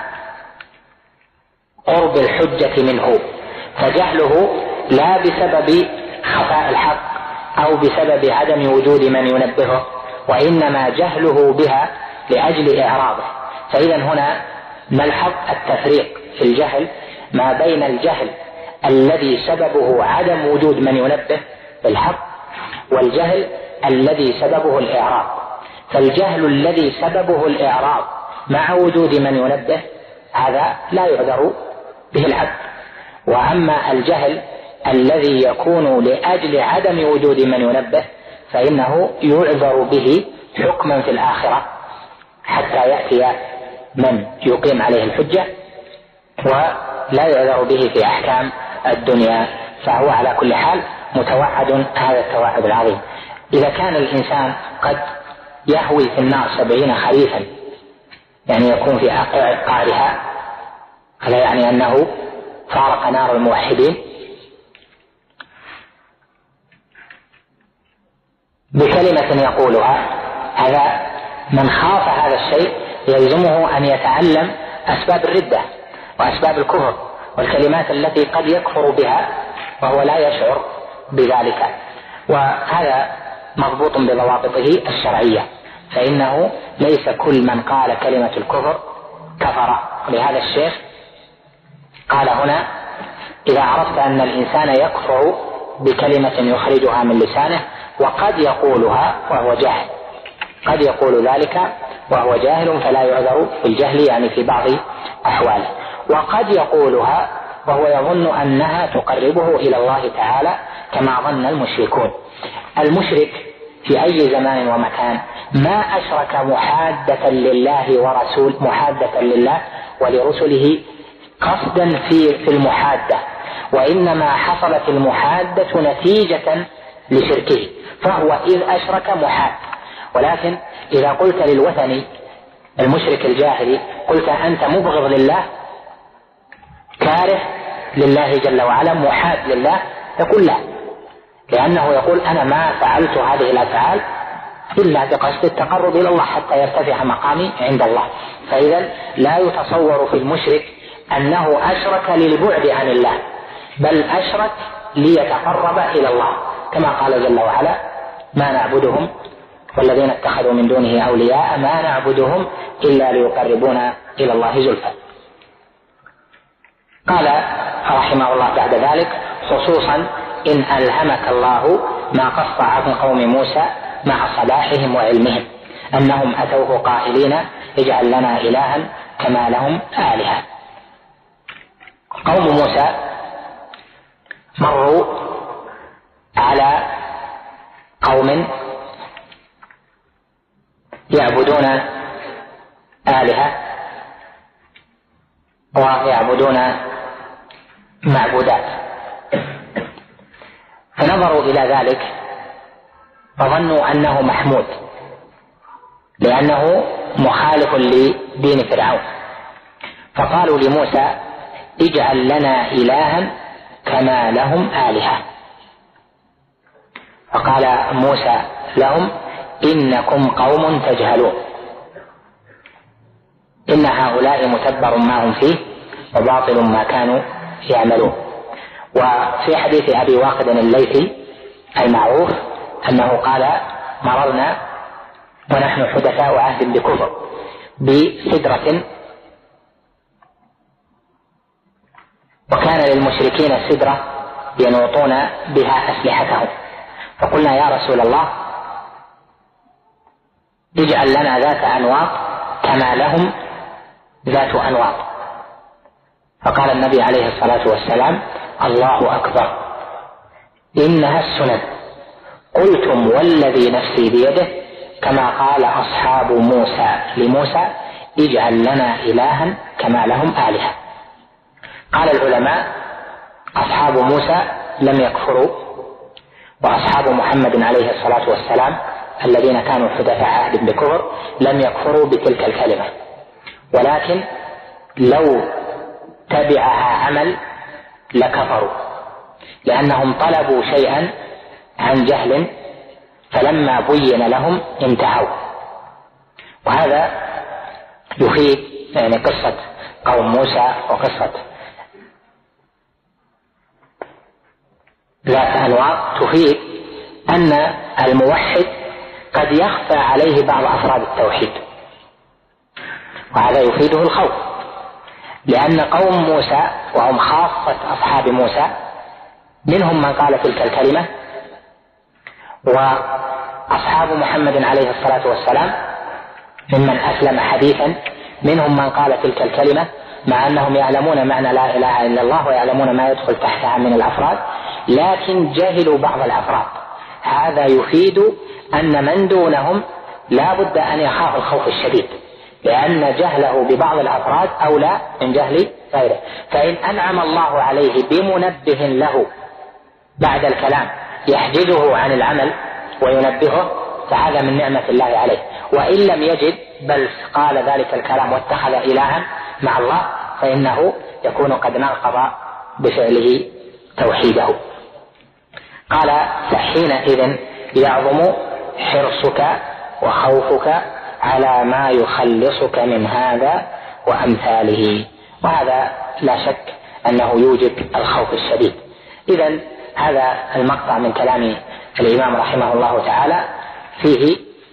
قرب الحجة منه، فجهله لا بسبب خفاء الحق أو بسبب عدم وجود من ينبهه، وإنما جهله بها لأجل إعراضه. فإذا هنا نلحظ التفريق في الجهل ما بين الجهل الذي سببه عدم وجود من ينبه بالحق والجهل الذي سببه الإعراض. فالجهل الذي سببه الإعراض مع وجود من ينبه هذا لا يعذر به العبد، وأما الجهل الذي يكون لأجل عدم وجود من ينبه فإنه يعذر به حكما في الآخرة حتى يأتي من يقيم عليه الحجة، ولا يعذر به في أحكام الدنيا. فهو على كل حال متوعد هذا التوعد العظيم. إذا كان الإنسان قد يهوي في النار سبعين خريفا يعني يكون في قعرها، هذا يعني أنه فارق نار الموحدين بكلمة يقولها. هذا من خاف هذا الشيء يلزمه أن يتعلم أسباب الردة وأسباب الكفر والكلمات التي قد يكفر بها وهو لا يشعر بذلك، وهذا مربوط بضوابطه الشرعية، فإنه ليس كل من قال كلمة الكفر كفر. ولهذا الشيخ قال هنا إذا عرفت أن الإنسان يكفر بكلمة يخرجها من لسانه وقد يقولها وهو جاهل، قد يقول ذلك وهو جاهل فلا يعذر بالجهل يعني في بعض أحواله، وقد يقولها وهو يظن أنها تقربه إلى الله تعالى كما ظن المشركون. المشرك في أي زمان ومكان ما أشرك محادة لله ورسول محادة لله ولرسله قصدا في في المحادة، وإنما حصلت المحادة نتيجة لشركه، فهو إذ أشرك محاد. ولكن إذا قلت للوثني المشرك الجاهلي قلت أنت مبغض لله كاره لله جل وعلا محاد لله، يقول لا، لأنه يقول أنا ما فعلت هذه الأفعال إلا بقصد التقرب إلى الله حتى يرتفع مقامي عند الله. فإذا لا يتصور في المشرك أنه أشرك للبعد عن الله، بل أشرك ليتقرب إلى الله، كما قال جل وعلا ما نعبدهم والذين اتخذوا من دونه أولياء ما نعبدهم إلا ليقربونا إلى الله زلفى. قال رحمه الله بعد ذلك خصوصا إن ألهمك الله ما قص عن قوم موسى مع صلاحهم وعلمهم أنهم أتوه قائلين اجعل لنا إلها كما لهم آلهة. قوم موسى مروا على قوم يعبدون آلهة ويعبدون معبودات، فنظروا إلى ذلك فظنوا أنه محمود لأنه مخالف لدين فرعون، فقالوا لموسى اجعل لنا إلها كما لهم آلهة. فقال موسى لهم إنكم قوم تجهلون، إن هؤلاء متبر ما هم فيه وباطل ما كانوا يعملون. وفي حديث أبي واقد الليثي المعروف أنه قال مررنا ونحن حدثاء عهد بكفر بسدرة، وكان للمشركين السدرة ينوطون بها أسلحتهم، فقلنا يا رسول الله اجعل لنا ذات أنواط كما لهم ذات أنواط. فقال النبي عليه الصلاة والسلام الله أكبر إنها السنن، قلتم والذي نفسي بيده كما قال أصحاب موسى لموسى اجعل لنا إلها كما لهم آلهة. قال العلماء أصحاب موسى لم يكفروا، وأصحاب محمد عليه الصلاة والسلام الذين كانوا حدثاء عهد بكفر لم يكفروا بتلك الكلمة، ولكن لو تبعها عمل لكفروا، لأنهم طلبوا شيئا عن جهل فلما بين لهم انتهوا. وهذا يفيد يعني قصة قوم موسى وقصة ذات أنواط تفيد أن الموحد قد يخفى عليه بعض أفراد التوحيد، وهذا يفيده الخوف، لأن قوم موسى وهم خاصة أصحاب موسى منهم من قال تلك الكلمة، وأصحاب محمد عليه الصلاة والسلام ممن أسلم حديثا منهم من قال تلك الكلمة مع أنهم يعلمون معنى لا إله إلا الله ويعلمون ما يدخل تحتها من الأفراد، لكن جهلوا بعض الأفراد. هذا يفيد أن من دونهم لا بد أن يخاف الخوف الشديد، لأن جهله ببعض الأفراد أولى من جهل غيره. فإن أنعم الله عليه بمنبه له بعد الكلام يحجزه عن العمل وينبهه فهذا من نعمة الله عليه، وإن لم يجد بل قال ذلك الكلام واتخذ إلها مع الله فإنه يكون قد ناقض بفعله توحيده. قال فحينئذ يعظم حرصك وخوفك على ما يخلصك من هذا وأمثاله، وهذا لا شك أنه يوجب الخوف الشديد. إذن هذا المقطع من كلام الإمام رحمه الله تعالى فيه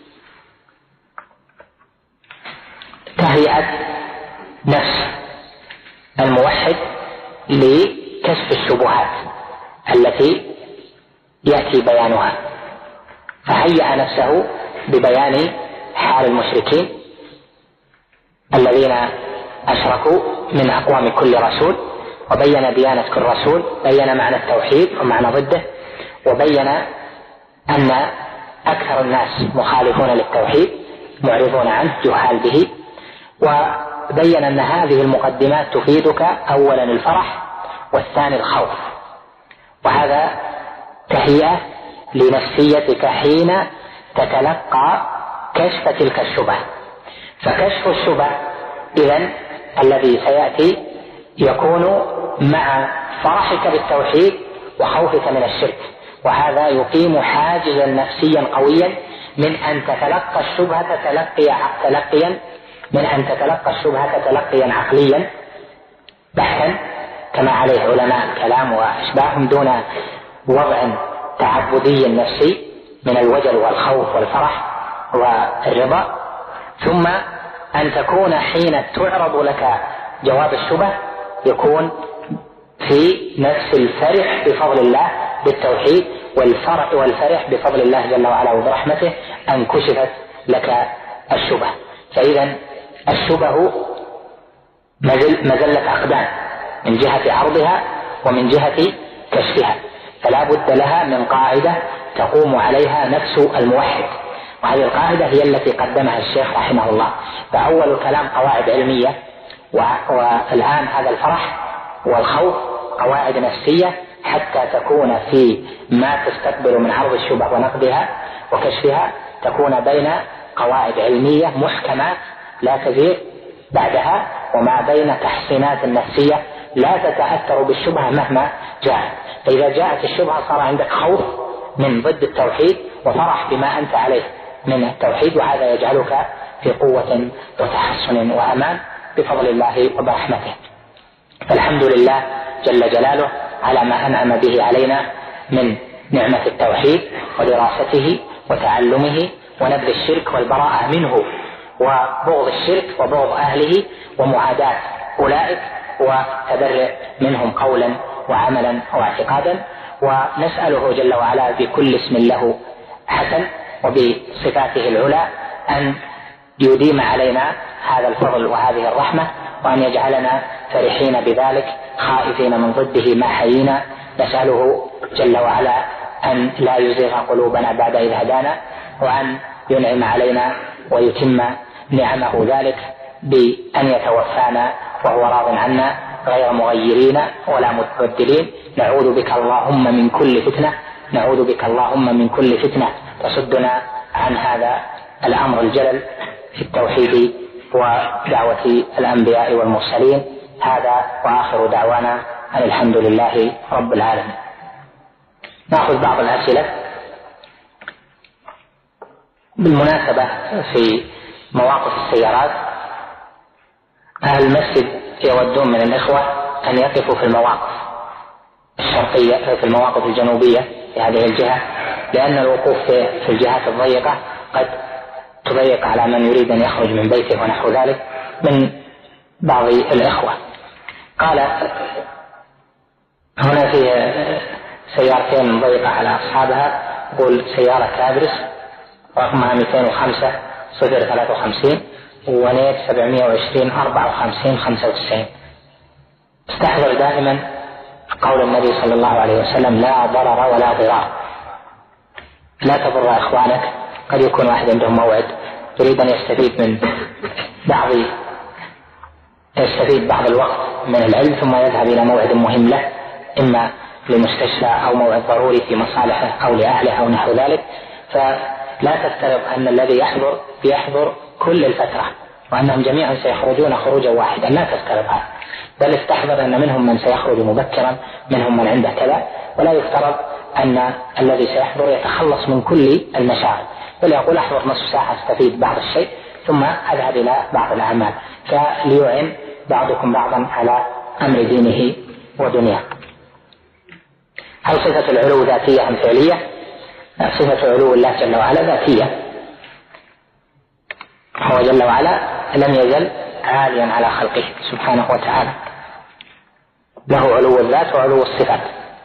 تهيئة نفس الموحد لكشف الشبهات التي يأتي بيانها، فهيأ نفسه ببيان حال المشركين الذين أشركوا من أقوام كل رسول، وبين ديانة كل رسول، بين معنى التوحيد ومعنى ضده، وبين أن أكثر الناس مخالفون للتوحيد معرضون عنه جهال به، وبين أن هذه المقدمات تفيدك أولا الفرح والثاني الخوف، وهذا تهيئة لنفسيتك حين تتلقى كشف تلك الشبهة. فكشف الشبهة إذن الذي سيأتي يكون مع فرحك بالتوحيد وخوفك من الشرك، وهذا يقيم حاجزا نفسيا قويا من أن تتلقى الشبهة تلقي تلقيا من أن تتلقى الشبهة تلقيا عقليا بحثا كما عليه علماء الكلام وأشباههم، دون وضع تعبدي نفسي من الوجل والخوف والفرح والرضا، ثم أن تكون حين تعرض لك جواب الشبهة يكون في نفس الفرح بفضل الله بالتوحيد والفرح والفرح بفضل الله جل وعلا وبرحمته أن كشفت لك الشبهة. فإذا الشبه مزل مزلة أقدام من جهة عرضها ومن جهة كشفها، فلا بد لها من قاعدة تقوم عليها نفس الموحد، وهذه القاعدة هي التي قدمها الشيخ رحمه الله. فأول الكلام قواعد علمية، والآن هذا الفرح والخوف قواعد نفسية حتى تكون في ما تستقبل من عرض الشبه ونقدها وكشفها تكون بين قواعد علمية محكمة لا تزيغ بعدها، وما بين تحصينات نفسية لا تتأثر بالشبهة مهما جاءت. فإذا جاءت الشبهة صار عندك خوف من ضد التوحيد وفرح بما أنت عليه من التوحيد، وهذا يجعلك في قوة وتحصن وأمان بفضل الله وبرحمته. فالحمد لله جل جلاله على ما أنعم به علينا من نعمة التوحيد ودراسته وتعلمه ونبذ الشرك والبراءة منه وبغض الشرك وبغض أهله ومعاداة أولئك وتبرئ منهم قولا وعملا واعتقادا. ونسأله جل وعلا بكل اسم له حسن وبصفاته العلى أن يديم علينا هذا الفضل وهذه الرحمة، وأن يجعلنا فرحين بذلك خائفين من ضده ما حيينا. نسأله جل وعلا أن لا يزيغ قلوبنا بعد إذ هدانا، وأن ينعم علينا ويتم نعمه ذلك بأن يتوفانا وهو راض عنا غير مغيرين ولا متبدلين. نعوذ بك اللهم من كل فتنة، نعوذ بك اللهم من كل فتنة تصدنا عن هذا الأمر الجلل في التوحيد ودعوة الأنبياء والمرسلين. هذا وآخر دعوانا أن الحمد لله رب العالمين. نأخذ بعض الأسئلة. بالمناسبة في مواقف السيارات أهل المسجد يودون من الإخوة أن يقفوا في المواقف الشرقية في المواقف الجنوبية في هذه الجهة، لأن الوقوف في الجهات الضيقة قد تضيق على من يريد أن يخرج من بيته ونحو ذلك من بعض الإخوة. قال هنا في سيارتين ضيقة على أصحابها، يقول سيارة كابرس رقمها مئتين وخمسة صفر ثلاثة وخمسين ونيت سبعمائة وعشرين أربعة وخمسين خمسة وتسعين. استحضر دائما قول النبي صلى الله عليه وسلم لا ضرر ولا ضرار. لا تضر إخوانك، قد يكون واحد عندهم موعد يريد أن يستفيد من بعض يستفيد بعض الوقت من العلم ثم يذهب إلى موعد مهم له، إما لمستشفى أو موعد ضروري في مصالحه أو لأهله أو نحو ذلك. فلا تفترض أن الذي يحضر يحضر كل الفترة وأنهم جميعا سيخرجون خروجا واحدا، لا تفترض هذا، بل استحضر أن منهم من سيخرج مبكرا، منهم من عنده كذا، ولا يفترض أن الذي سيحضر يتخلص من كل المشاغل، بل يقول أحضر نصف ساعة استفيد بعض الشيء ثم أذهب إلى بعض الأعمال، فليعن بعضكم بعضا على أمر دينه ودنياه. هل صفة العلو ذاتية أم فعلية؟ صفة علو الله جل وعلا ذاتية، هو جل وعلا لم يزل عاليا على خلقه سبحانه وتعالى، له علو الذات وعلو الصفات.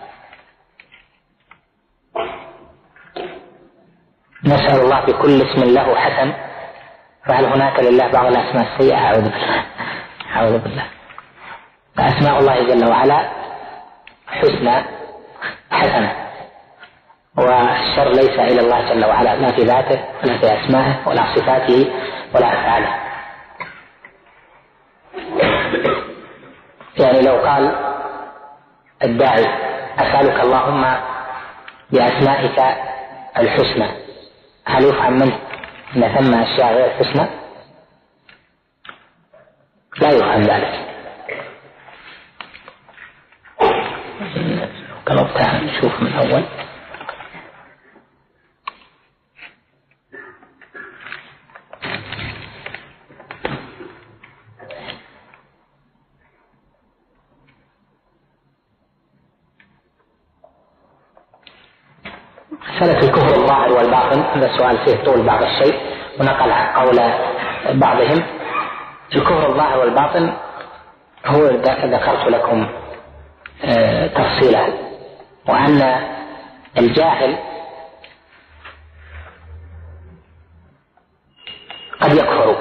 نسأل الله بكل اسم له حسن. فهل هناك لله بعض الأسماء السيئة؟ أعوذ بالله أعوذ بالله. فأسماء الله جل وعلا حسنى حسنة، والشر ليس إلى الله جل وعلا، لا في ذاته ولا في أسمائه ولا صفاته ولا أفعاله. يعني لو قال الداعي أسألك اللهم بأسمائك الحسنى، هل يفهم منه أن ثم أشياء غير حسنى؟ لا يفهم ذلك. قلبتها نشوف من أول. مسألة الكفر الظاهر والباطن هذا سؤال فيه طول بعض الشيء، ونقل قول بعضهم. الكفر الظاهر والباطن هو ذكرت لكم تفصيلا، وأن الجاهل قد يكفر،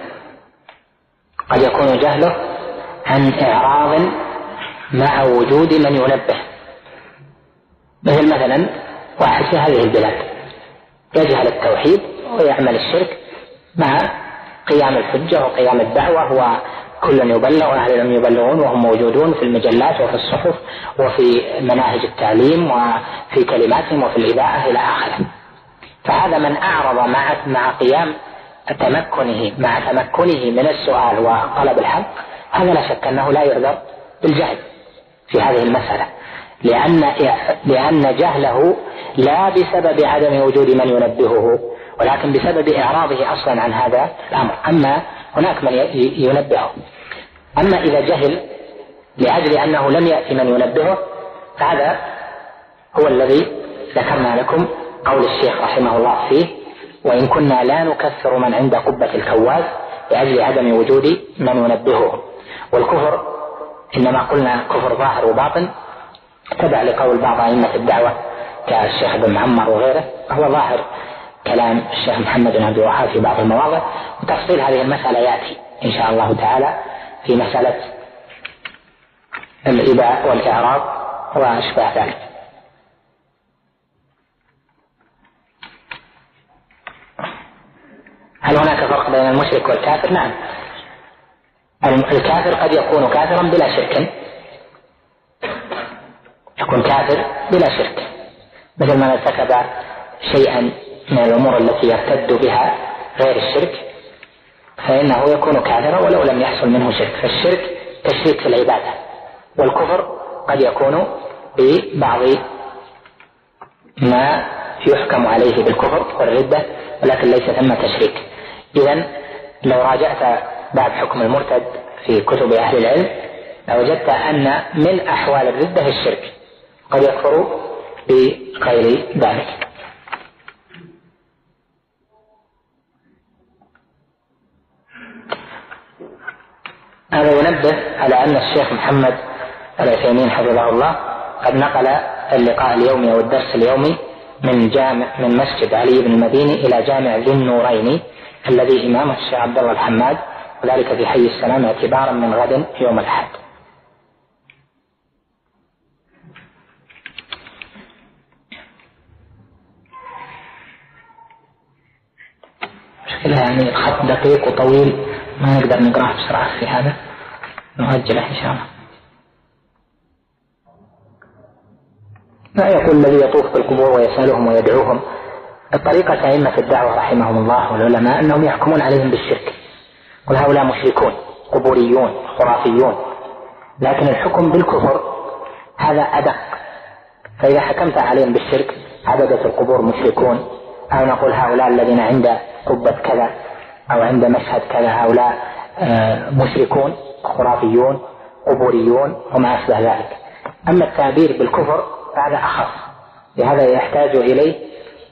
قد يكون جهله عن إعراض مع وجود من ينبه. مثل مثلا واحد في هذه البلاد يجهل التوحيد ويعمل الشرك مع قيام الحجة وقيام الدعوة كل يبلغ وأهل العلم يبلغون وهم موجودون في المجلات وفي الصحف وفي مناهج التعليم وفي كلماتهم وفي الإذاعة إلى آخره. فهذا من أعرض مع مع قيام تمكنه مع تمكنه من السؤال وطلب الحق، هذا لا شك أنه لا يعذر بالجهل في هذه المسألة، لأن لأن جهله لا بسبب عدم وجود من ينبهه، ولكن بسبب إعراضه أصلا عن هذا الأمر. أما هناك من ينبهه. أما إذا جهل لأجل أنه لم يأتي من ينبهه، هذا هو الذي ذكرنا لكم قول الشيخ رحمه الله فيه: وإن كنا لا نكفر من عند قبة الكواز لأجل عدم وجود من ينبهه. والكفر إنما قلنا كفر ظاهر وباطن تبع لقول بعض أئمة الدعوة كالشيخ بن معمر وغيره، هو ظاهر كلام الشيخ محمد بن عبد الوهاب في بعض المواضع، وتفصيل هذه المسألة يأتي إن شاء الله تعالى في مسألة الإباء والإعراض وأشباه ذلك. هل هناك فرق بين المشرك والكافر؟ نعم، الكافر قد يكون كافرا بلا شرك، يكون كافر بلا شرك، مثل من ارتكب شيئا من الأمور التي يرتد بها غير الشرك فإنه يكون كافرا ولو لم يحصل منه شرك. فالشرك تشريك في العبادة، والكفر قد يكون ببعض ما يحكم عليه بالكفر والردة ولكن ليس ثم تشريك. إذن لو راجعت باب حكم المرتد في كتب أهل العلم لوجدت أن من أحوال الردة الشرك، قد يكفر بغير ذلك. هذا ينبه على أن الشيخ محمد العثيمين حفظه الله قد نقل اللقاء اليومي أو الدرس اليومي من جامع من مسجد علي بن المديني إلى جامع ذي النورين الذي إمامه الشيخ عبد الله الحماد، وذلك في حي السلام اعتبارا من غد يوم الأحد. مشكلة يعني الخط دقيق وطويل ما نقدر نقرأه بسرعة، في هذا نؤجله إن شاء الله. لا يقول الذي يطوف بالقبور ويسألهم ويدعوهم. الطريقة أئمة الدعوة رحمهم الله والعلماء أنهم يحكمون عليهم بالشرك، وهؤلاء مشركون قبوريون خرافيون، لكن الحكم بالكفر هذا أدق. فإذا حكمت عليهم بالشرك عبدة القبور مشركون، أو نقول هؤلاء الذين عند قبة كذا أو عند مشهد كذا هؤلاء مشركون خرافيون قبوريون وما أشبه ذلك. أما التعبير بالكفر فهذا أخص، لهذا يحتاج إليه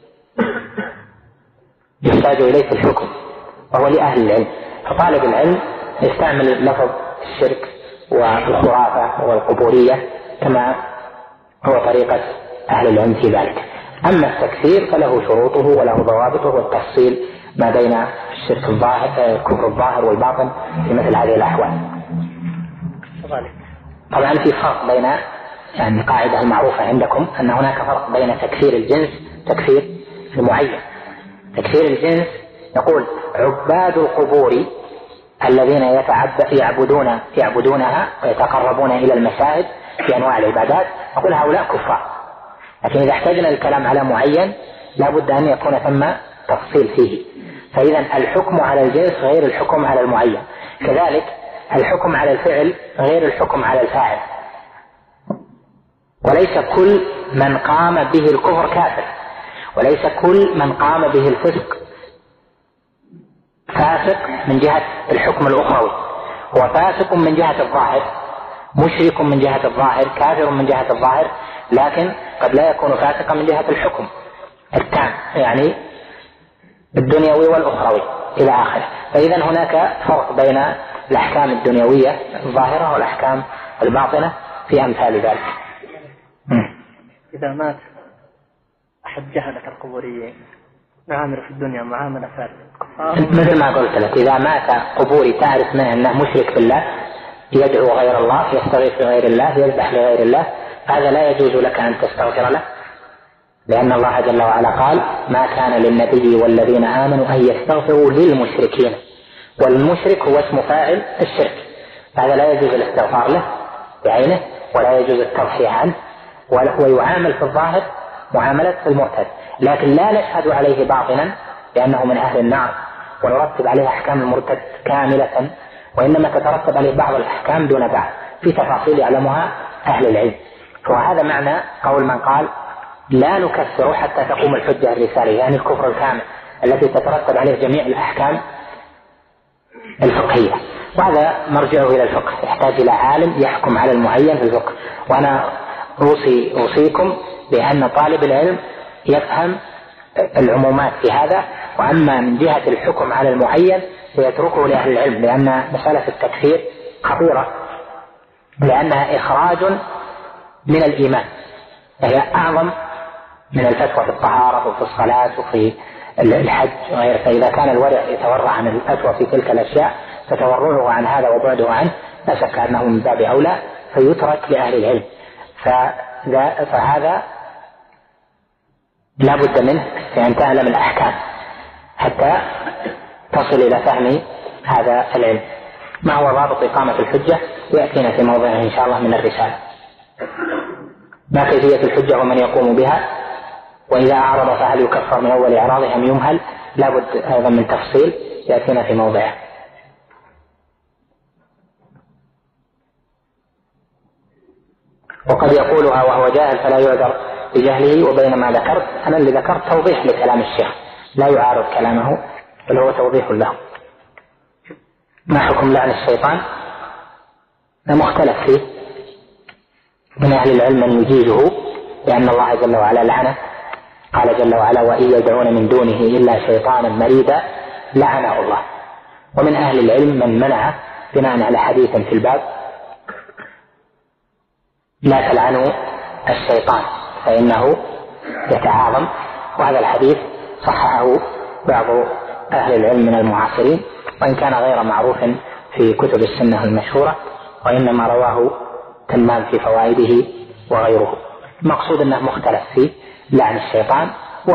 يحتاج إليه في الحكم، وهو لأهل العلم. فطالب العلم يستعمل لفظ الشرك والخرافة والقبورية كما هو طريقة أهل العلم في ذلك. أما التكفير فله شروطه وله ضوابطه والتفصيل ما بين الشرك الظاهر الكفر الظاهر والباطن في مثل هذه الأحوال. طبعا في فرق بين يعني القاعدة المعروفة عندكم أن هناك فرق بين تكفير الجنس تكفير المعين. تكفير الجنس يقول عباد القبور الذين يعبدون يعبدونها ويتقربون إلى المساجد في أنواع العبادات، يقول هؤلاء كفار. لكن إذا احتاجنا الكلام على معين لا بد أن يكون ثم تفصيل فيه. فإذا الحكم على الجنس غير الحكم على المعين، كذلك الحكم على الفعل غير الحكم على الفاعل. وليس كل من قام به الكفر كافر، وليس كل من قام به الفسق فاسق من جهة الحكم الأخروي، هو فاسق من جهة الظاهر، مشرك من جهة الظاهر، كافر من جهة الظاهر، لكن قد لا يكون فاسقا من جهة الحكم التام يعني الدنيوي والأخروي إلى آخره. فإذا هناك فرق بين الأحكام الدنيوية الظاهرة والأحكام الباطنة في أمثال ذلك. إذا مات أحد جهلة القبوريين نعامل في الدنيا معاملة الكفار، مثل ما قلت لك إذا مات قبوري تعرف منه أنه مشرك بالله، يدعو غير الله، يستغيث بغير الله، يذبح لغير الله، هذا لا يجوز لك أن تستغفر له، لأن الله جل وعلا قال ما كان للنبي والذين آمنوا أن يستغفروا للمشركين، والمشرك هو اسم فاعل الشرك، هذا لا يجوز الاستغفار له بعينه ولا يجوز التضحية عنه، ويعامل في الظاهر معاملة المرتد، لكن لا نشهد عليه باطنا لأنه من أهل النار ونرتب عليه أحكام المرتد كاملة، وإنما تترتب عليه بعض الأحكام دون بعض في تفاصيل يعلمها أهل العلم. وهذا معنى قول من قال لا نكفر حتى تقوم الحجة الرسالية، يعني الكفر الكامل التي تترتب عليه جميع الأحكام الفقهية، وهذا مرجعه إلى الفقه، يحتاج إلى عالم يحكم على المعين في الفقه. وأنا أوصي أوصيكم بأن طالب العلم يفهم العمومات في هذا، وأما من جهة الحكم على المعين فيتركه لأهل العلم، لأن مسألة التكفير خطيرة، لأنها إخراج من الإيمان، هي أعظم من الفتوى في الطهارة وفي الصلاة وفي الحج وغيره. فإذا كان الورع يتورع عن الفتوى في تلك الأشياء فتورعه عن هذا وبعده عنه لا شك أنه من باب أولى فيترك لأهل العلم. فهذا لا بد منه في أن تعلم الأحكام حتى تصل إلى فهم هذا العلم. ما هو ضابط إقامة الحجة يأتينا في موضعه إن شاء الله من الرسالة. ما كيفية الحجة ومن يقوم بها، وإذا أعرض فهل يكفر من أول إعراضه أم يمهل، لا بد أيضا من تفصيل يأتينا في موضعه. وقد يقولها وهو جاهل فلا يعذر بجهله، وبينما ذكرت أنا اللي ذكرت توضيح لكلام الشيخ لا يعارض كلامه بل هو توضيح له. ما حكم لعن الشيطان؟ مختلف فيه، من أهل العلم من يجيزه لأن الله جل وعلا لعنه، قال جل وعلا وإن يدعون من دونه إلا شيطانا مريدا لعنه الله. ومن أهل العلم من منع بناء على حديث في الباب لا تلعنوا الشيطان فإنه يتعاظم، وهذا الحديث صححه بعض أهل العلم من المعاصرين وإن كان غير معروف في كتب السنة المشهورة، وإنما رواه تمام في فوائده وغيره. المقصود أنه مختلف في لعن الشيطان،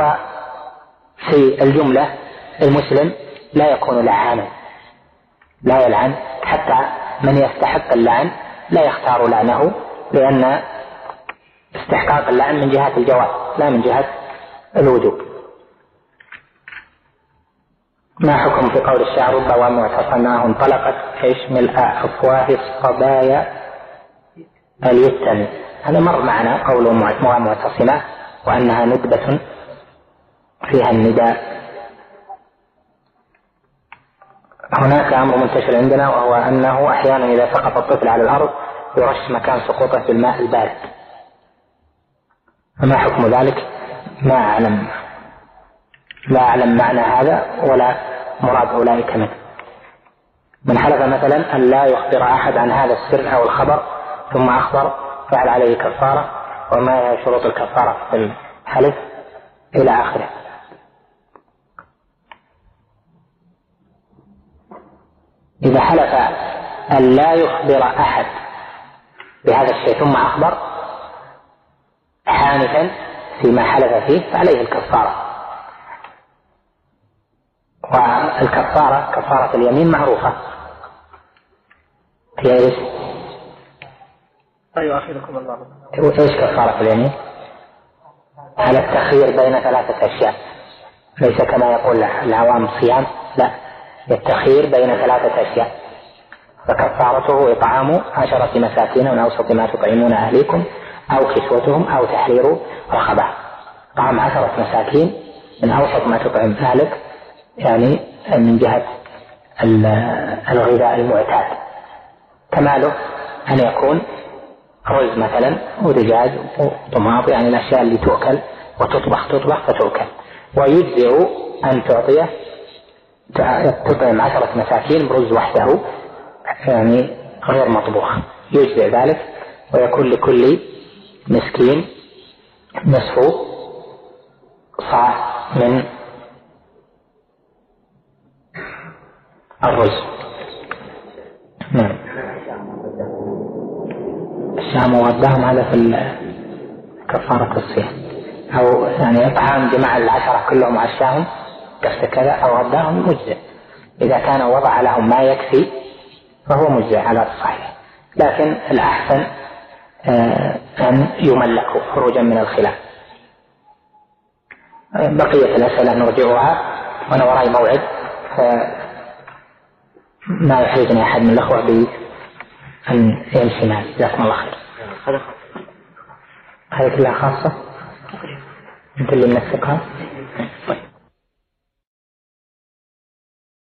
وفي الجملة المسلم لا يكون لعانا، لا يلعن، حتى من يستحق اللعن لا يختار لعنه، لأن استحقاق اللعن من جهة الجواز لا من جهة الوجوب. ما حكم في قول الشاعر رب ومعتصماه انطلقت ايش ملء افواه الصبايا اليتم؟ هذا مر معنا قول معتصمة وانها ندبة فيها النداء. هناك امر منتشر عندنا وهو انه احيانا اذا سقط الطفل على الارض يرش مكان سقوطه بالماء البارد، فما حكم ذلك؟ ما اعلم لا اعلم معنى هذا ولا مراد اولئك منه. من حلف مثلا ان لا يخبر احد عن هذا السر او الخبر ثم اخبر فعل عليه كفاره، وما هي شروط الكفاره في الحلف الى اخره. اذا حلف ان لا يخبر احد بهذا الشيء ثم اخبر حانثا فيما حلف فيه فعليه الكفاره. والكفاره كفاره اليمين معروفه هي ايش؟ لا يؤاخذكم الله. ايش كفاره اليمين؟ على التخيير بين ثلاثه اشياء، ليس كما يقول العوام صيام، لا، التخيير بين ثلاثه اشياء، فكفارته اطعام عشره مساكين من اوسط ما تطعمون اهليكم او كسوتهم او تحرير رقبه. طعام عشره مساكين من اوسط ما تطعم اهلك، يعني من جهه الغذاء المعتاد. كماله ان يكون رز مثلا ودجاج وطماط، يعني الاشياء اللي تؤكل وتطبخ تطبخ فتؤكل. ويجزئ ان تعطيه تطعم عشره مساكين برز وحده يعني غير مطبوخ، يجزئ ذلك، ويكون لكل مسكين نصف صاع من الرز. نعم. الشام وغداهم هذا في كفارة الصيام، أو يعني إطعام جماع العشرة كلهم عشاهم قصد كذا أو غداهم مجزئ. إذا كان وضع لهم ما يكفي فهو مجزئ على الصحيح، لكن الأحسن أن يملكوا خروجا من الخلاف. بقية الأسئلة نرجعها وأنا وراي موعد، ما يحرجني أحد من الأخوة بأن يمشي معي. جزاكم الله خير. هذه كلها خاصة أنت اللي منسقها.